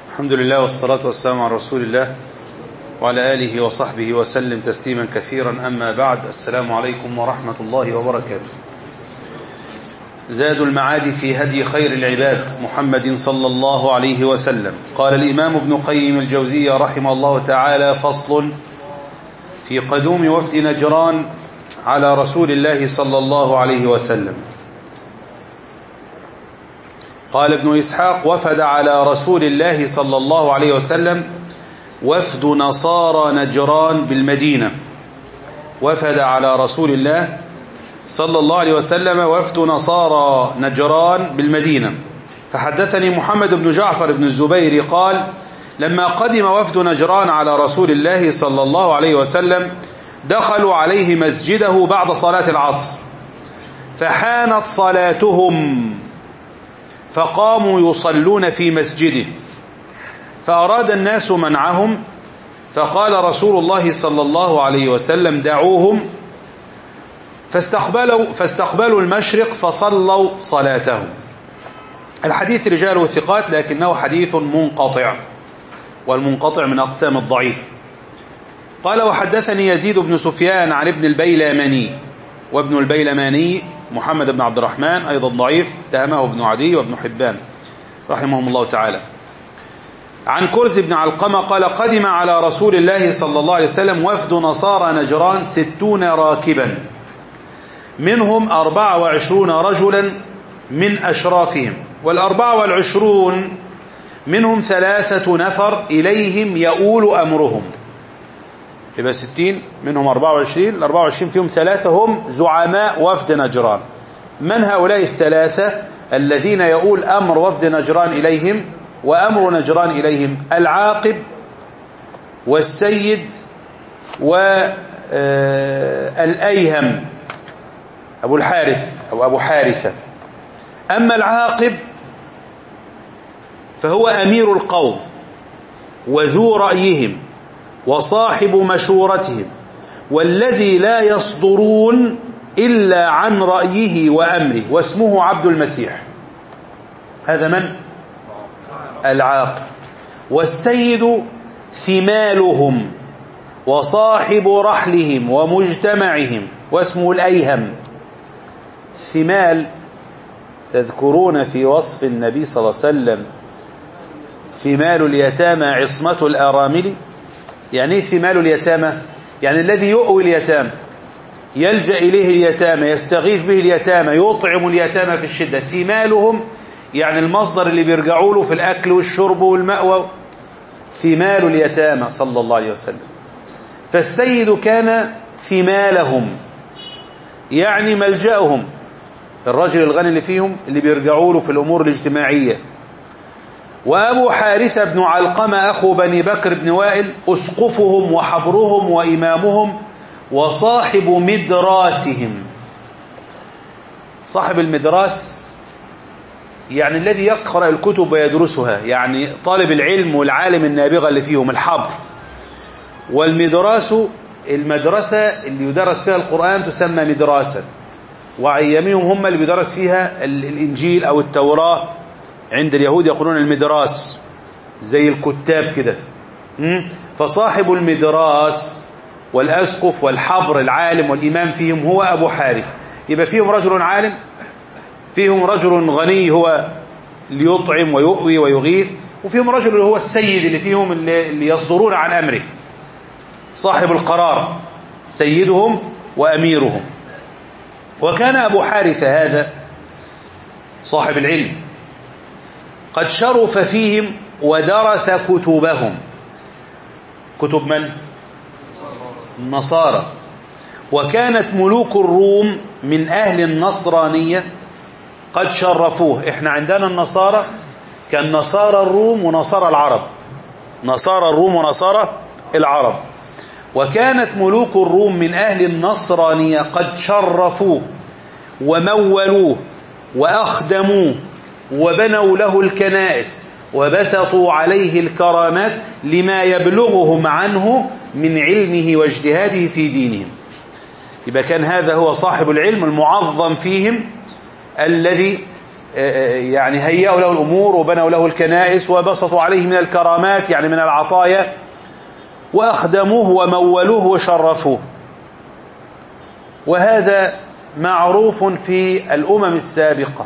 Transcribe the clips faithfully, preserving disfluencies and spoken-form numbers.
الحمد لله والصلاة والسلام على رسول الله وعلى آله وصحبه وسلم تسليما كثيرا. أما بعد، السلام عليكم ورحمة الله وبركاته. زاد المعاد في هدي خير العباد محمد صلى الله عليه وسلم. قال الإمام ابن قيم الجوزية رحمه الله تعالى: فصل في قدوم وفد نجران على رسول الله صلى الله عليه وسلم. قال ابن إسحاق: وفد على رسول الله صلى الله عليه وسلم وفد نصارى نجران بالمدينة. وفد على رسول الله صلى الله عليه وسلم وفد نصارى نجران بالمدينة. فحدثني محمد بن جعفر بن الزبير قال: لما قدم وفد نجران على رسول الله صلى الله عليه وسلم دخلوا عليه مسجده بعد صلاة العصر، فحانت صلاتهم فقاموا يصلون في مسجده، فأراد الناس منعهم، فقال رسول الله صلى الله عليه وسلم: دعوهم. فاستقبلوا, فاستقبلوا المشرق فصلوا صلاتهم. الحديث رجاله ثقات، لكنه حديث منقطع، والمنقطع من أقسام الضعيف. قال: وحدثني يزيد بن سفيان عن ابن البيلماني، وابن البيلماني محمد بن عبد الرحمن أيضا ضعيف، اتهمه ابن عدي وابن حبان رحمهم الله تعالى. عن كرز بن علقمة قال: قدم على رسول الله صلى الله عليه وسلم وفد نصارى نجران ستون راكبا، منهم أربعة وعشرون رجلا من أشرافهم، والأربعة والعشرون منهم ثلاثة نفر إليهم يؤول أمرهم. يبقى ستين منهم أربعة وعشرين، الأربعة وعشرين فيهم ثلاثة هم زعماء وفد نجران. من هؤلاء الثلاثة الذين يؤول أمر وفد نجران إليهم وأمر نجران إليهم؟ العاقب والسيد والأيهم أبو الحارث أو أبو حارثة. أما العاقب فهو أمير القوم وذو رأيهم وصاحب مشورتهم، والذي لا يصدرون إلا عن رأيه وأمره، واسمه عبد المسيح. هذا من؟ العاقب. والسيد ثمالهم وصاحب رحلهم ومجتمعهم، واسمه الأيهم. ثمال، تذكرون في وصف النبي صلى الله عليه وسلم: ثمال اليتامى عصمة الأرامل. يعني ايه ثمال اليتامى؟ يعني الذي يؤوي اليتامى، يلجأ إليه اليتامى، يستغيث به اليتامى، يطعم اليتامى في الشدة. ثمالهم يعني المصدر اللي بيرجعوا له في الأكل والشرب والمأوى. ثمال اليتامى صلى الله عليه وسلم. فالسيد كان ثمالهم، يعني ملجأهم، الرجل الغني اللي فيهم اللي بيرجعوا له في الأمور الاجتماعية. وأبو حارثة بن علقمة أخو بني بكر بن وائل أسقفهم وحبرهم وإمامهم وصاحب مدراسهم. صاحب المدراس يعني الذي يقرأ الكتب ويدرسها، يعني طالب العلم والعالم النابغة اللي فيهم، الحبر. والمدراس المدرسة اللي يدرس فيها القرآن تسمى مدراسة، وأيامهم هم اللي بيدرس فيها الإنجيل أو التوراة. عند اليهود يقولون المدراس، زي الكتاب كده. فصاحب المدراس والأسقف والحبر العالم والإمام فيهم هو أبو حارث. يبقى فيهم رجل عالم، فيهم رجل غني هو اللي يطعم ويؤوي ويغيث، وفيهم رجل هو السيد اللي فيهم اللي يصدرون عن أمره، صاحب القرار، سيدهم وأميرهم. وكان أبو حارثة هذا صاحب العلم قد شرف فيهم ودرس كتبهم. كتب من؟ النصارى. وكانت ملوك الروم من أهل النصرانية قد شرفوه. احنا عندنا النصارى كان نصارى الروم ونصارى العرب، نصارى الروم ونصارى العرب. وكانت ملوك الروم من أهل النصرانية قد شرفوه ومولوه وأخدموه وبنوا له الكنائس وبسطوا عليه الكرامات لما يبلغهم عنه من علمه واجتهاده في دينهم. يبقى كان هذا هو صاحب العلم المعظم فيهم، الذي يعني هيئوا له الأمور وبنوا له الكنائس وبسطوا عليه من الكرامات يعني من العطايا وأخدموه ومولوه وشرفوه. وهذا معروف في الأمم السابقة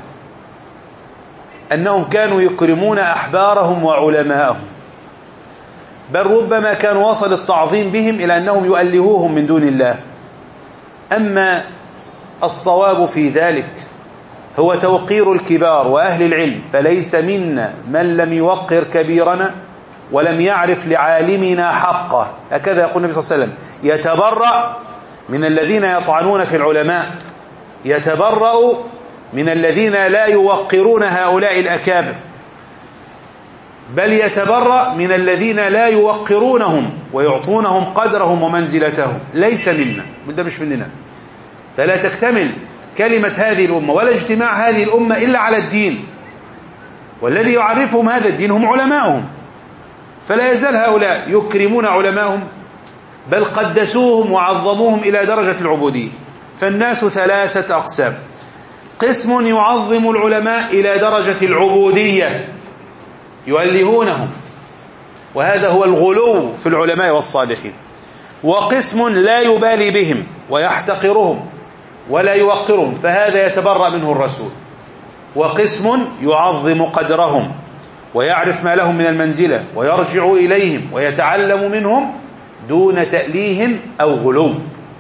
أنهم كانوا يكرمون أحبارهم وعلماءهم، بل ربما كان وصل التعظيم بهم إلى أنهم يؤلهوهم من دون الله. أما الصواب في ذلك هو توقير الكبار وأهل العلم، فليس منا من لم يوقر كبيرنا ولم يعرف لعالمنا حقه. هكذا يقول النبي صلى الله عليه وسلم: يتبرأ من الذين يطعنون في العلماء، يتبرأ من الذين لا يوقرون هؤلاء الأكابر، بل يتبرأ من الذين لا يوقرونهم ويعطونهم قدرهم ومنزلتهم. ليس منا، ده مش مننا. فلا تكتمل كلمة هذه الأمة ولا اجتماع هذه الأمة إلا على الدين، والذي يعرفهم هذا الدين هم علماؤهم. فلا يزال هؤلاء يكرمون علماءهم، بل قدسوهم وعظموهم إلى درجة العبودية. فالناس ثلاثة أقسام: قسم يعظم العلماء إلى درجة العبودية يؤلهونهم، وهذا هو الغلو في العلماء والصالحين. وقسم لا يبالي بهم ويحتقرهم ولا يوقرهم، فهذا يتبرأ منه الرسول. وقسم يعظم قدرهم ويعرف ما لهم من المنزلة ويرجع إليهم ويتعلم منهم دون تأليه أو غلو.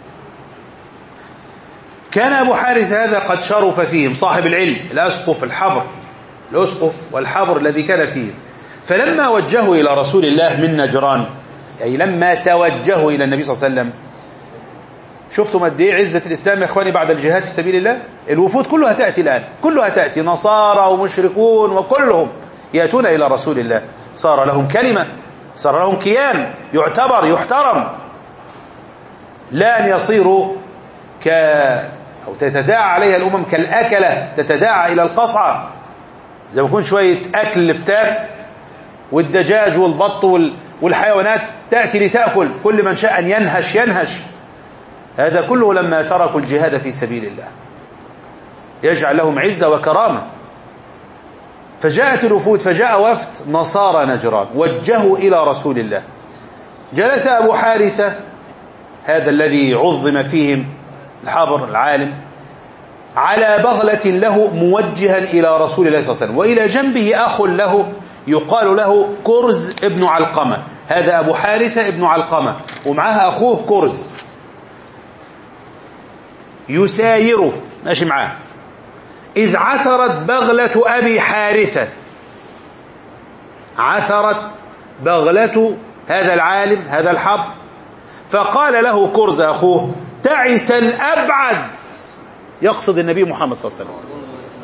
كان أبو حارث هذا قد شرف فيهم، صاحب العلم، الأسقف الحبر الأسقف والحبر الذي كان فيه. فلما وجهوا إلى رسول الله من نجران، أي لما توجهوا إلى النبي صلى الله عليه وسلم، شفتم قد ايه عزة الإسلام يا إخواني بعد الجهاد في سبيل الله؟ الوفود كلها تأتي الآن، كلها تأتي، نصارى ومشركون وكلهم يأتون إلى رسول الله. صار لهم كلمة، صار لهم كيان يعتبر يحترم، لا أن يصيروا ك أو تتداعى عليها الأمم كالأكلة تتداعى إلى القصعة، زي ما يكون شوية أكل لفتات، والدجاج والبط والحيوانات تأتي لتأكل، كل من شاء أن ينهش ينهش. هذا كله لما تركوا الجهاد في سبيل الله، يجعل لهم عزة وكرامة. فجاءت الوفود، فجاء وفد نصارى نجران وجهوا إلى رسول الله. جلس أبو حارثة هذا الذي عظم فيهم الحبر العالم على بغلة له موجها إلى رسول الله صلى الله عليه وسلم، وإلى جنبه أخ له يقال له كرز ابن علقمة. هذا أبو حارثة ابن علقمة ومعها أخوه كرز يسايره ماشي معاه، إذ عثرت بغلة أبي حارثة، عثرت بغلة هذا العالم هذا الحبر، فقال له كرز أخوه: تعس الأبعد، يقصد النبي محمد صلى الله عليه وسلم.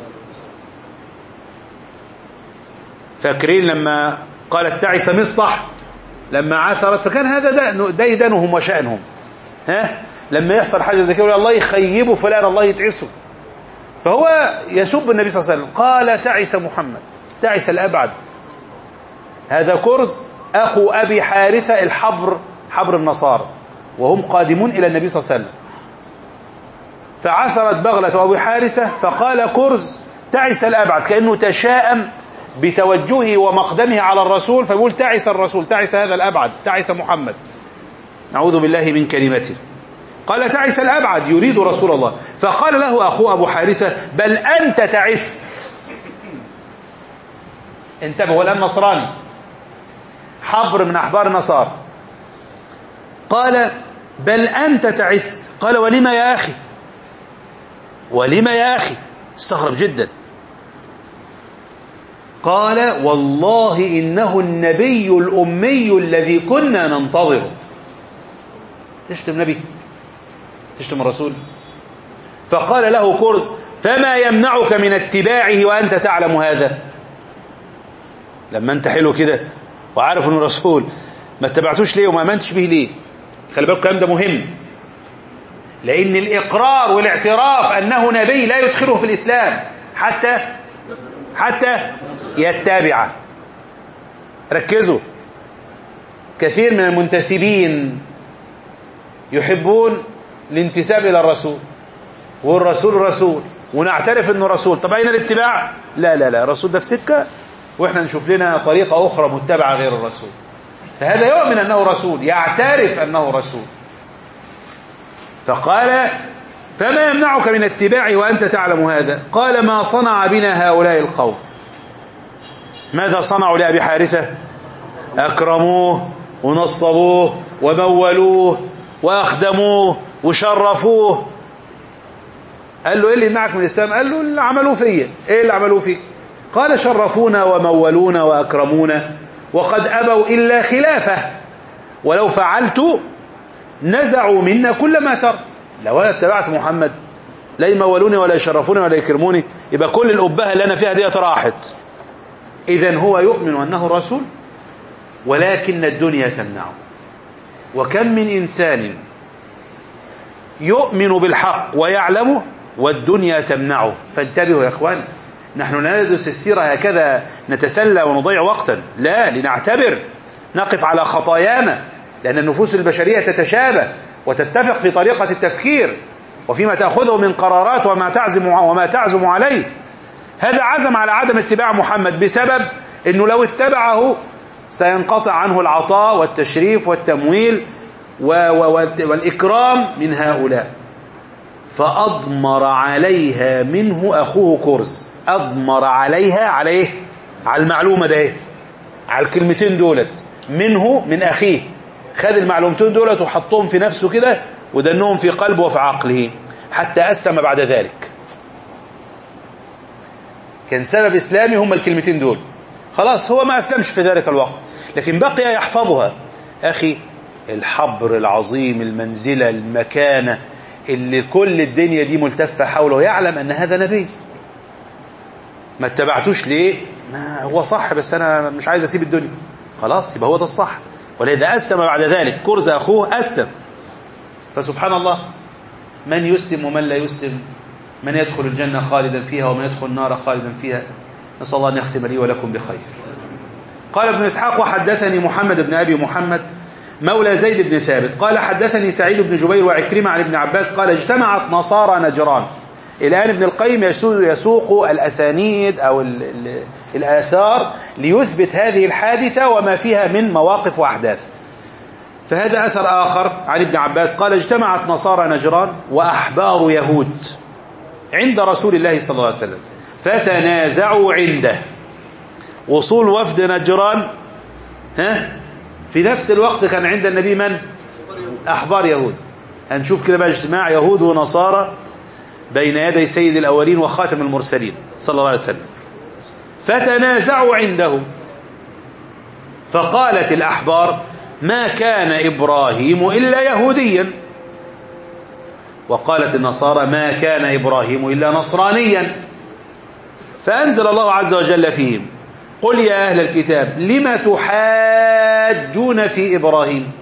فاكرين لما قالت تعس مصطح لما عثرت، فكان هذا ديدنهم وشأنهم، ها لما يحصل حاجة زي كده الله يخيبه فلان، الله يتعسه، فهو يسب النبي صلى الله عليه وسلم. قال: تعس محمد، تعس الأبعد. هذا كرز أخو أبي حارثة الحبر، حبر النصارى، وهم قادمون إلى النبي صلى الله عليه وسلم. فعثرت بغلة أبي حارثة فقال كرز: تعس الأبعد، كأنه تشاءم بتوجهه ومقدمه على الرسول، فيقول: تعس الرسول، تعس هذا الأبعد، تعس محمد، نعوذ بالله من كلمته. قال: تعس الأبعد، يريد رسول الله. فقال له أخوه أبو حارثة: بل أنت تعست. انتبه، هو الآن نصراني، حبر من أحبار النصارى. قال: بل أنت تعست. قال: ولما يا أخي؟ ولما يا أخي؟ استغرب جدا. قال: والله إنه النبي الأمي الذي كنا ننتظره. تشتم نبي، تشتم الرسول. فقال له كرز: فما يمنعك من اتباعه وأنت تعلم هذا؟ لما انت حلو كده وعارف انه رسول، ما اتبعتوش ليه وما امنتش به ليه؟ خلي بالك الكلام ده مهم، لأن الإقرار والاعتراف أنه نبي لا يدخله في الإسلام حتى حتى يتبعه. ركزوا، كثير من المنتسبين يحبون الانتساب إلى الرسول، والرسول رسول، ونعترف أنه رسول. طب أين الاتباع؟ لا لا لا، الرسول ده في سكة وإحنا نشوف لنا طريقة أخرى متبعة غير الرسول. فهذا يؤمن أنه رسول، يعترف أنه رسول. فقال فما يمنعك من اتباعي وأنت تعلم هذا؟ قال ما صنع بنا هؤلاء القوم. ماذا صنعوا لأبي حارثة؟ أكرموه ونصبوه ومولوه وأخدموه وشرفوه. قال له إيه اللي يمنعك من الإسلام؟ قال له اللي عملوه فيه. إيه اللي عملوه فيه؟ قال شرفونا ومولونا وأكرمونا وقد أبوا إلا خلافه، ولو فعلت نزعوا منا كل ما ترى. لو أنا اتبعت محمد لا يمولوني ولا يشرفوني ولا يكرموني، يبقى كل الأبهة اللي أنا فيها دي راحت. إذن هو يؤمن أنه رسول، ولكن الدنيا تمنعه. وكم من إنسان يؤمن بالحق ويعلمه والدنيا تمنعه. فانتبهوا يا إخوان، نحن لا ندرس السيرة هكذا نتسلى ونضيع وقتا، لا، لنعتبر، نقف على خطايانا، لأن النفوس البشرية تتشابه وتتفق في طريقة التفكير وفيما تأخذه من قرارات وما تعزم وما تعزم عليه. هذا عزم على عدم اتباع محمد بسبب أنه لو اتبعه سينقطع عنه العطاء والتشريف والتمويل والإكرام من هؤلاء. فأضمر عليها منه أخوه كرز، أضمر عليها عليه على المعلومة ده، على الكلمتين دولت منه من أخيه. خذ المعلومتين دولت وحطهم في نفسه كده ودنهم في قلبه وفي عقله حتى أسلم بعد ذلك. كان سبب إسلامي هم الكلمتين دول. خلاص هو ما أسلمش في ذلك الوقت، لكن بقي يحفظها. أخي، الحبر العظيم، المنزلة، المكانة اللي كل الدنيا دي ملتفة حوله، يعلم أن هذا نبي. ما اتبعتوش ليه؟ ما هو صح بس أنا مش عايز أسيب الدنيا. خلاص يبقى هو ده الصح. ولذا أسلم بعد ذلك. كرز أخوه أسلم. فسبحان الله، من يسلم ومن لا يسلم، من يدخل الجنة خالدا فيها ومن يدخل النار خالدا فيها. نسأل الله أن يختم لي ولكم بخير. قال ابن إسحاق وحدثني محمد بن أبي محمد مولى زيد بن ثابت قال حدثني سعيد بن جبير وعكرمة عن ابن عباس قال اجتمعت نصارى نجران. الآن ابن القيم يسوق الأسانيد أو ال ال الآثار ليثبت هذه الحادثة وما فيها من مواقف وأحداث. فهذا أثر آخر عن ابن عباس قال اجتمعت نصارى نجران وأحبار يهود عند رسول الله صلى الله عليه وسلم فتنازعوا عنده. وصول وفد نجران ها في نفس الوقت كان عند النبي من؟ أحبار يهود. هنشوف كده بقى اجتماع يهود ونصارى بين يدي سيد الأولين وخاتم المرسلين صلى الله عليه وسلم. فتنازعوا عنده فقالت الأحبار ما كان إبراهيم إلا يهوديا، وقالت النصارى ما كان إبراهيم إلا نصرانيا. فأنزل الله عز وجل فيهم قل يا أهل الكتاب لم تحاجون في إبراهيم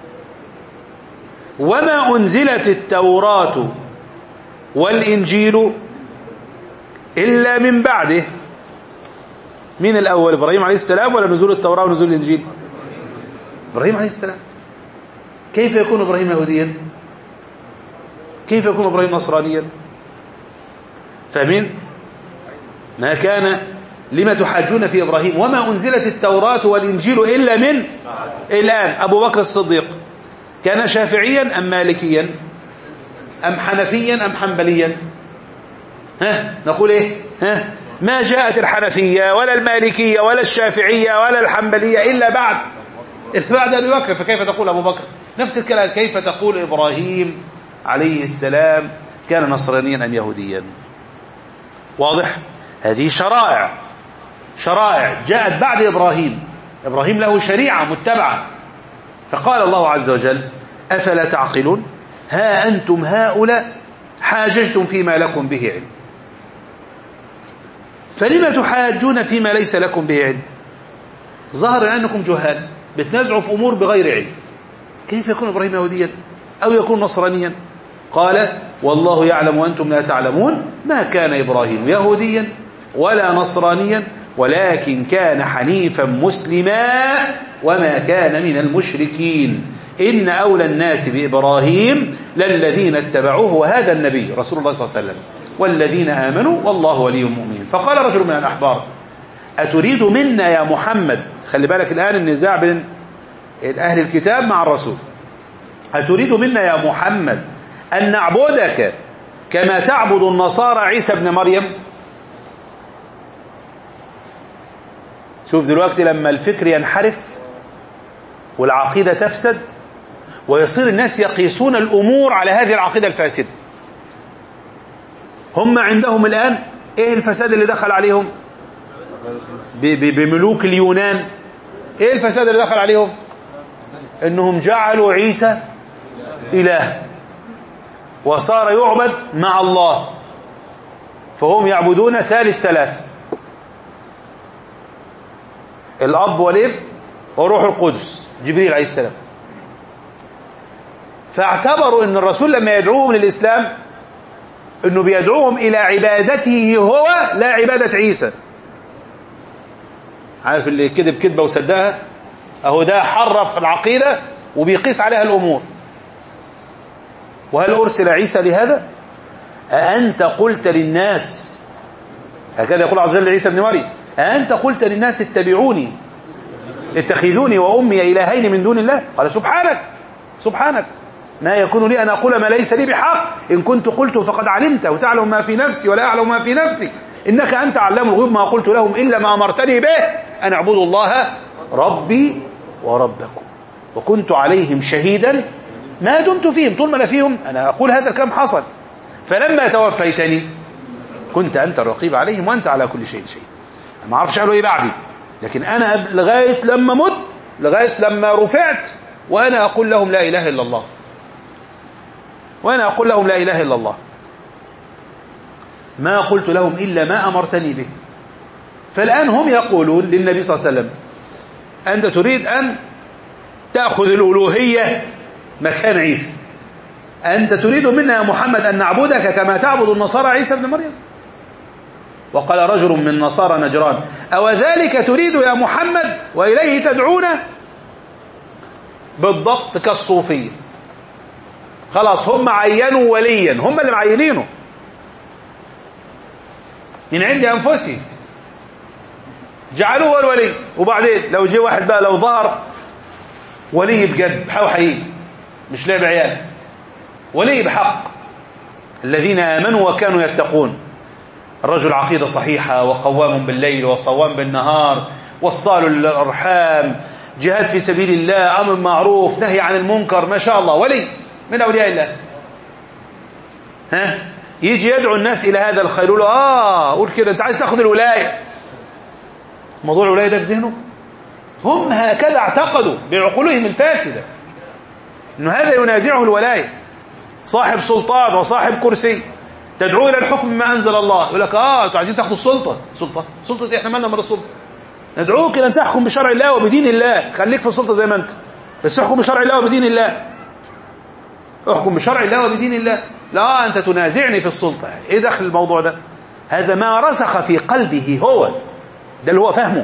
وما أنزلت التوراة والإنجيل إلا من بعده. من الأول إبراهيم عليه السلام ولا نزول التوراة ونزول الإنجيل؟ إبراهيم عليه السلام. كيف يكون إبراهيم يهوديا؟ كيف يكون إبراهيم نصرانيا؟ فمن ما كان لما تحاجون في إبراهيم وما أنزلت التوراة والإنجيل إلا من الآن. أبو بكر الصديق كان شافعيا أم مالكيا أم حنفيا أم حنبليا؟ ها نقول إيه؟ ها ما جاءت الحنفية ولا المالكية ولا الشافعية ولا الحنبلية إلا بعد إلا بعد أبي بكر. فكيف تقول أبو بكر؟ نفس الكلام. كيف تقول إبراهيم عليه السلام كان نصرانيا أم يهوديا؟ واضح؟ هذه شرائع شرائع جاءت بعد إبراهيم. إبراهيم له شريعة متبعة. فقال الله عز وجل أفلا تعقلون ها أنتم هؤلاء حاججتم فيما لكم به علم فلما تحاجون فيما ليس لكم به علم. ظهر أنكم جهال بتنازعوا في أمور بغير علم. كيف يكون إبراهيم يهوديا أو يكون نصرانيا؟ قال والله يعلم وأنتم لا تعلمون ما كان إبراهيم يهوديا ولا نصرانيا ولكن كان حنيفا مسلما وما كان من المشركين إن أولى الناس بإبراهيم للذين اتبعوه وهذا النبي رسول الله صلى الله عليه وسلم. والذين آمنوا والله ولي المؤمنين. فقال رجل من الأحبار أتريد منا يا محمد، خلي بالك الآن النزاع بين أهل الكتاب مع الرسول، أتريد منا يا محمد أن نعبدك كما تعبد النصارى عيسى ابن مريم؟ شوف دلوقتي لما الفكر ينحرف والعقيدة تفسد ويصير الناس يقيسون الأمور على هذه العقيدة الفاسدة. هم عندهم الآن إيه الفساد اللي دخل عليهم؟ بملوك اليونان إيه الفساد اللي دخل عليهم؟ إنهم جعلوا عيسى إله وصار يعبد مع الله، فهم يعبدون ثالث ثلاث، الأب والابن وروح القدس جبريل عليه السلام. فاعتبروا أن الرسول لما يدعوهم للإسلام أنه بيدعوهم إلى عبادته هو لا عبادة عيسى. عارف اللي كذب كذبة وصدقها، أهو ده حرف العقيدة وبيقيس عليها الأمور. وهل أرسل عيسى لهذا؟ أأنت قلت للناس، هكذا يقول عز وجل عيسى ابن مريم، أأنت قلت للناس اتبعوني اتخذوني وأمي إلهين من دون الله؟ قال سبحانك سبحانك ما يكون لي أن أقول ما ليس لي بحق، إن كنت قلته فقد علمت وتعلم ما في نفسي ولا أعلم ما في نفسي، إنك أنت علام الغيوب، ما قلت لهم إلا ما أمرتني به أن اعبدوا الله ربي وربكم وكنت عليهم شهيدا ما دمت فيهم. طول ما أنا فيهم أنا أقول هذا الكلام حصل. فلما توفيتني كنت أنت الرقيب عليهم وأنت على كل شيء شيء. ما أعرفش قالوا إيه بعدي، لكن أنا لغاية لما مت، لغاية لما رفعت، وأنا أقول لهم لا إله إلا الله، وأنا أقول لهم لا إله إلا الله، ما قلت لهم إلا ما أمرتني به. فالآن هم يقولون للنبي صلى الله عليه وسلم أنت تريد أن تأخذ الألوهية مكان عيسى، أنت تريد منا يا محمد أن نعبدك كما تعبد النصارى عيسى ابن مريم. وقال رجل من نصارى نجران أو ذلك تريد يا محمد وإليه تدعونا؟ بالضبط كالصوفية، خلاص هم عينوا وليا، هم اللي معينينه من عند أنفسهم، جعلوه الولي. وبعدين لو جه واحد بقى، لو ظهر ولي بجد بحاول حقيقي مش لعب عيال، ولي بحق، الذين آمنوا وكانوا يتقون، الرجل عقيدة صحيحة وقوام بالليل وصوام بالنهار وصال الأرحام، جهاد في سبيل الله، أمر معروف نهي عن المنكر، ما شاء الله ولي من أولياء الله. ها يجي يدعو الناس إلى هذا الخير، يقول له آه قول كده أنت عايز تاخذ الولاية. موضوع الولاية ده في ذهنه، هم هكذا اعتقدوا بعقولهم الفاسدة إنه هذا ينازعه الولاية. صاحب سلطان وصاحب كرسي تدعو إلى الحكم بما أنزل الله، يقول لك آه أنتوا عايزين تاخذوا السلطة. سلطة سلطة إيه؟ إحنا مالنا من السلطة؟ ندعوك إلى أن تحكم بشرع الله وبدين الله، خليك في السلطة زي ما أنت، بس احكم بشرع الله وبدين الله، احكم بشرع الله وبدين الله. لا أنت تنازعني في السلطة، إيه دخل الموضوع ده؟ هذا ما رسخ في قلبه، هو ده اللي هو فهمه.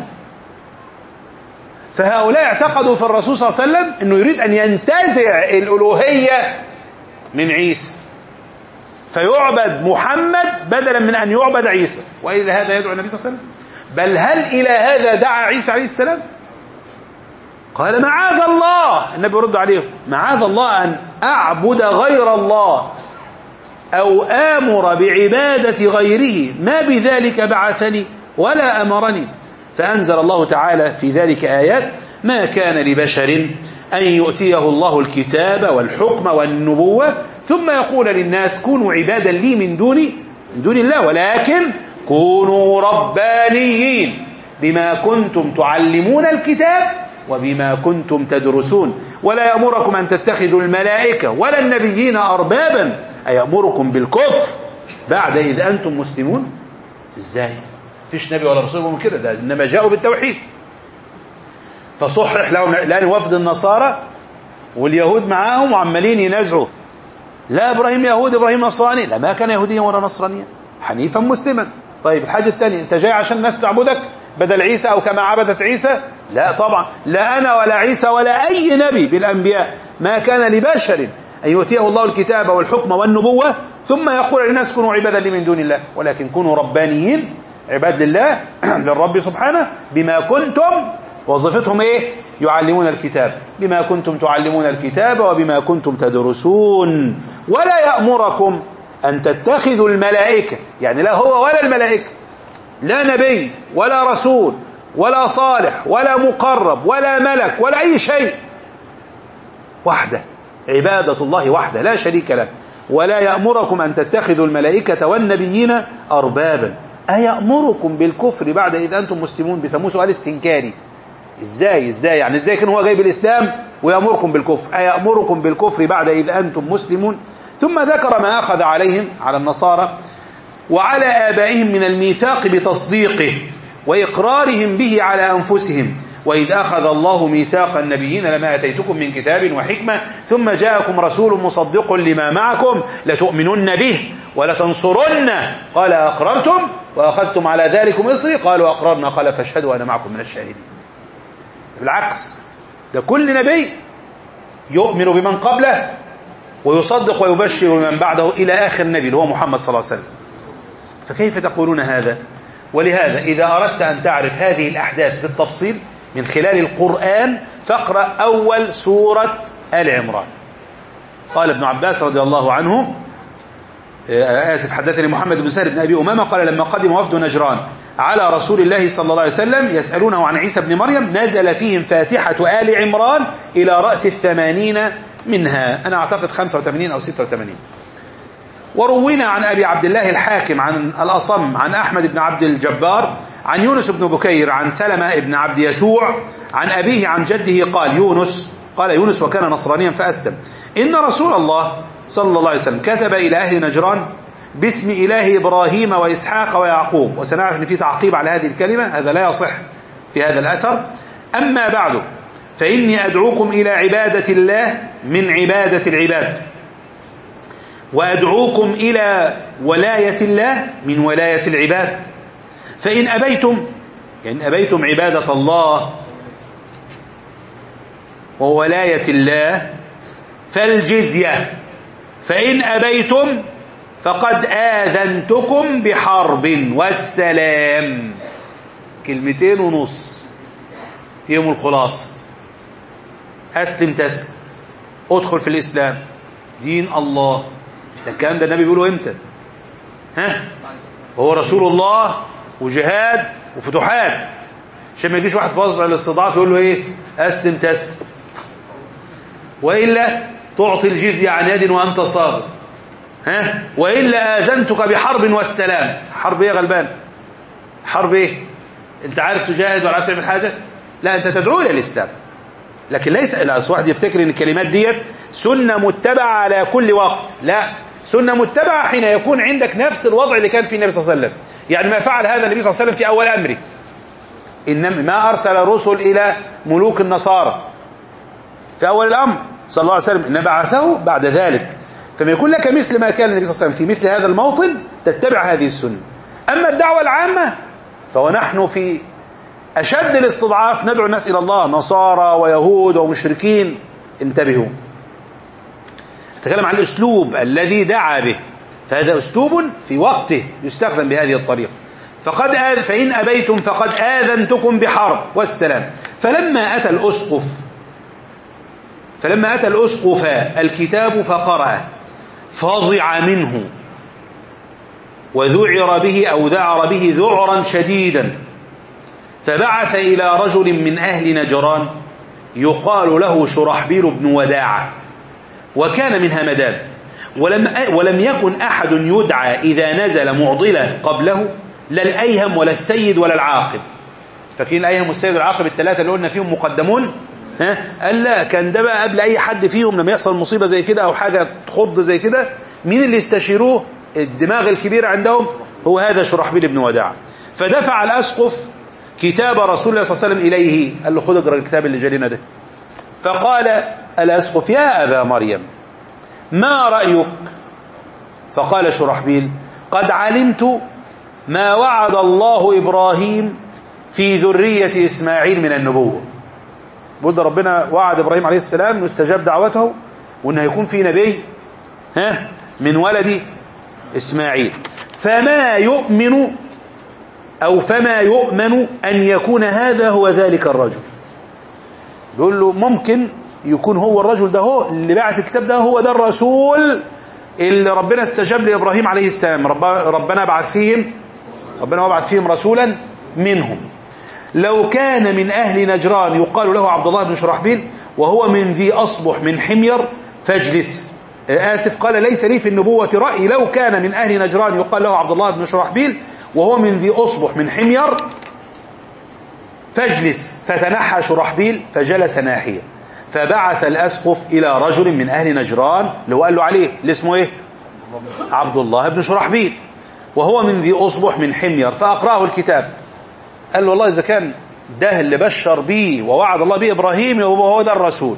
فهؤلاء اعتقدوا في الرسول صلى الله عليه وسلم أنه يريد أن ينتزع الألوهية من عيسى، فيعبد محمد بدلا من أن يعبد عيسى. وإلى هذا يدعو النبي صلى الله عليه وسلم؟ بل هل إلى هذا دعا عيسى عليه السلام؟ قال معاذ الله، النبي يرد عليه معاذ الله أن أعبد غير الله أو آمر بعبادة غيره، ما بذلك بعثني ولا أمرني. فأنزل الله تعالى في ذلك آيات ما كان لبشر أن يؤتيه الله الكتاب والحكم والنبوة ثم يقول للناس كونوا عبادا لي من دون من دون الله، ولكن كونوا ربانيين بما كنتم تعلمون الكتاب وبما كنتم تدرسون، ولا يأمركم أن تتخذوا الملائكة ولا النبيين أربابا أيأمركم بالكفر بعد إذ أنتم مسلمون. إزاي؟ فيش نبي ولا رسول من كده، ده إنما جاءوا بالتوحيد. فصحح لهم، لأن وفد النصارى واليهود معاهم وعمالين ينازعوا، لا إبراهيم يهود إبراهيم نصراني، لا ما كان يهوديا ولا نصرانيا حنيفا مسلما. طيب الحاجة الثانية، أنت جاي عشان الناس تعبدك بدل عيسى أو كما عبدت عيسى؟ لا طبعا، لا أنا ولا عيسى ولا أي نبي بالأنبياء ما كان لبشر أن يؤتيه الله الكتاب والحكم والنبوة ثم يقول للناس كونوا عبادا لي من دون الله، ولكن كونوا ربانيين عباد لله للرب سبحانه بما كنتم، وظيفتهم ايه؟ يعلمون الكتاب، بما كنتم تعلمون الكتاب وبما كنتم تدرسون. ولا يأمركم أن تتخذوا الملائكة، يعني لا هو ولا الملائكة، لا نبي ولا رسول ولا صالح ولا مقرب ولا ملك ولا أي شيء، وحده، عبادة الله وحده لا شريك له. ولا يأمركم أن تتخذوا الملائكة والنبيين أربابا. أيأمركم بالكفر بعد إذ أنتم مسلمون؟ بيسموه سؤال استنكاري. إزاي إزاي يعني إزاي كان هو جايب الإسلام ويأمركم بالكفر؟ أيأمركم بالكفر بعد إذ أنتم مسلمون؟ ثم ذكر ما أخذ عليهم على النصارى وعلى آبائهم من الميثاق بتصديقه وإقرارهم به على أنفسهم. وإذ أخذ الله ميثاق النبيين لما أتيتكم من كتاب وحكمة ثم جاءكم رسول مصدق لما معكم لتؤمنن به ولتنصرنه قال أقررتم وأخذتم على ذلكم إصري قالوا أقررنا قال فاشهدوا أنا معكم من الشاهدين. بالعكس، ده كل نبي يؤمن بمن قبله ويصدق ويبشر من بعده إلى آخر نبي اللي هو محمد صلى الله عليه وسلم. فكيف تقولون هذا؟ ولهذا إذا أردت أن تعرف هذه الأحداث بالتفصيل من خلال القرآن فاقرأ أول سورة آل عمران. قال ابن عباس رضي الله عنه، آسف حدثني محمد بن سهل بن أبي أمامة قال لما قدم وفد نجران على رسول الله صلى الله عليه وسلم يسألونه عن عيسى بن مريم نزل فيهم فاتحة آل عمران إلى رأس الثمانين منها، أنا أعتقد خمسة وثمانين أو ستة وثمانين. وروينا عن أبي عبد الله الحاكم عن الأصم عن أحمد بن عبد الجبار عن يونس بن بكير عن سلمة بن عبد يسوع عن أبيه عن جده قال يونس قال يونس وكان نصرانيا فأسلم إن رسول الله صلى الله عليه وسلم كتب إلى أهل نجران باسم إله إبراهيم وإسحاق ويعقوب. وسنعرف أن في تعقيب على هذه الكلمة، هذا لا يصح في هذا الأثر. أما بعد فإني أدعوكم إلى عبادة الله من عبادة العباد، وأدعوكم إلى ولاية الله من ولاية العباد. فإن أبيتم يعني أبيتم عبادة الله وولاية الله فالجزية، فإن أبيتم فقد آذنتكم بحرب والسلام. كلمتين ونص فيهم الخلاصة. أسلم تسلم، أدخل في الإسلام، دين الله. ده الكلام ده النبي بيقوله إمتى؟ ها؟ وهو رسول الله وجهاد وفتوحات، عشان ما يجيش واحد في وضع الاستضعاف يقول له إيه؟ أسلم تسلم، وإلا تعطي الجزية عن يد وأنت صاغر، ها؟ وإلا آذنتك بحرب والسلام. حرب إيه يا غلبان؟ حرب إيه؟ أنت عارف تجاهد ولا عارف تعمل حاجة؟ لا، أنت تدعو إلى الإسلام، لكن ليس الأصل واحد يفتكر أن الكلمات ديت سنة متبعة على كل وقت. لا، سنة متبعة حين يكون عندك نفس الوضع اللي كان فيه النبي صلى الله عليه وسلم. يعني ما فعل هذا النبي صلى الله عليه وسلم في أول أمره، إنما ما أرسل رسل إلى ملوك النصارى في أول الأمر صلى الله عليه وسلم، إنما بعثه بعد ذلك. فما يكون لك مثل ما كان النبي صلى الله عليه وسلم في مثل هذا الموطن تتبع هذه السنة. أما الدعوة العامة فونحن في أشد الاستضعاف ندعو الناس إلى الله، نصارى ويهود ومشركين. انتبهوا، أتكلم عن الأسلوب الذي دعا به، فهذا أسلوب في وقته يستخدم بهذه الطريقة. فقد آذ فإن أبيتم فقد آذنتكم بحرب والسلام. فلما أتى الأسقف فلما أتى الأسقف الكتاب فقرأ فضع منه وذعر به أو ذعر به ذعرا شديدا، فبعث إلى رجل من أهل نجران يقال له شرحبيل بن وداعة، وكان من همدان، ولم, ولم يكن أحد يدعى إذا نزل معضلة قبله، لا الأيهم ولا السيد ولا العاقب. فاكرين الأيهم والسيد والعاقب الثلاثة اللي قلنا فيهم مقدمون؟ ها؟ قال لا، كان ده بقى قبل أي حد فيهم لما يحصل مصيبة زي كده أو حاجة تخض زي كده، مين اللي يستشيروه؟ الدماغ الكبير عندهم هو هذا شرحبيل بن وداعة. فدفع الأسقف كتاب رسول الله صلى الله عليه وسلم إليه، قال له خذ اقرأ الكتاب اللي جالنا ده. فقال الأسقف يا أبا مريم ما رأيك؟ فقال شرحبيل قد علمت ما وعد الله إبراهيم في ذرية إسماعيل من النبوة. بقول ده ربنا وعد إبراهيم عليه السلام واستجاب دعوته، وأنه يكون في نبي ها من ولد إسماعيل. فما يؤمن أو فما يؤمن أن يكون هذا هو ذلك الرجل. بيقول له ممكن يكون هو الرجل ده، هو اللي بعت الكتاب ده، هو ده الرسول اللي ربنا استجاب لإبراهيم عليه السلام. ربنا بعث فيهم ربنا بعث فيهم رسولا منهم. لو كان من أهل نجران يقال له عبد الله بن شرحبيل وهو من ذي أصبح من حمير فاجلس. آسف، قال ليس لي في النبوة رأي. لو كان من أهل نجران يقال له عبد الله بن شرحبيل وهو من ذي أصبح من حمير فاجلس. فتنحى شرحبيل فجلس ناحية. فبعث الأسقف إلى رجل من أهل نجران اللي هو قال له عليه اللي اسمه إيه؟ عبد الله بن شرحبيل وهو من ذي أصبح من حمير، فأقرأه الكتاب. قال له والله إذا كان ده اللي بشر بيه ووعد الله به إبراهيم وهو ده الرسول.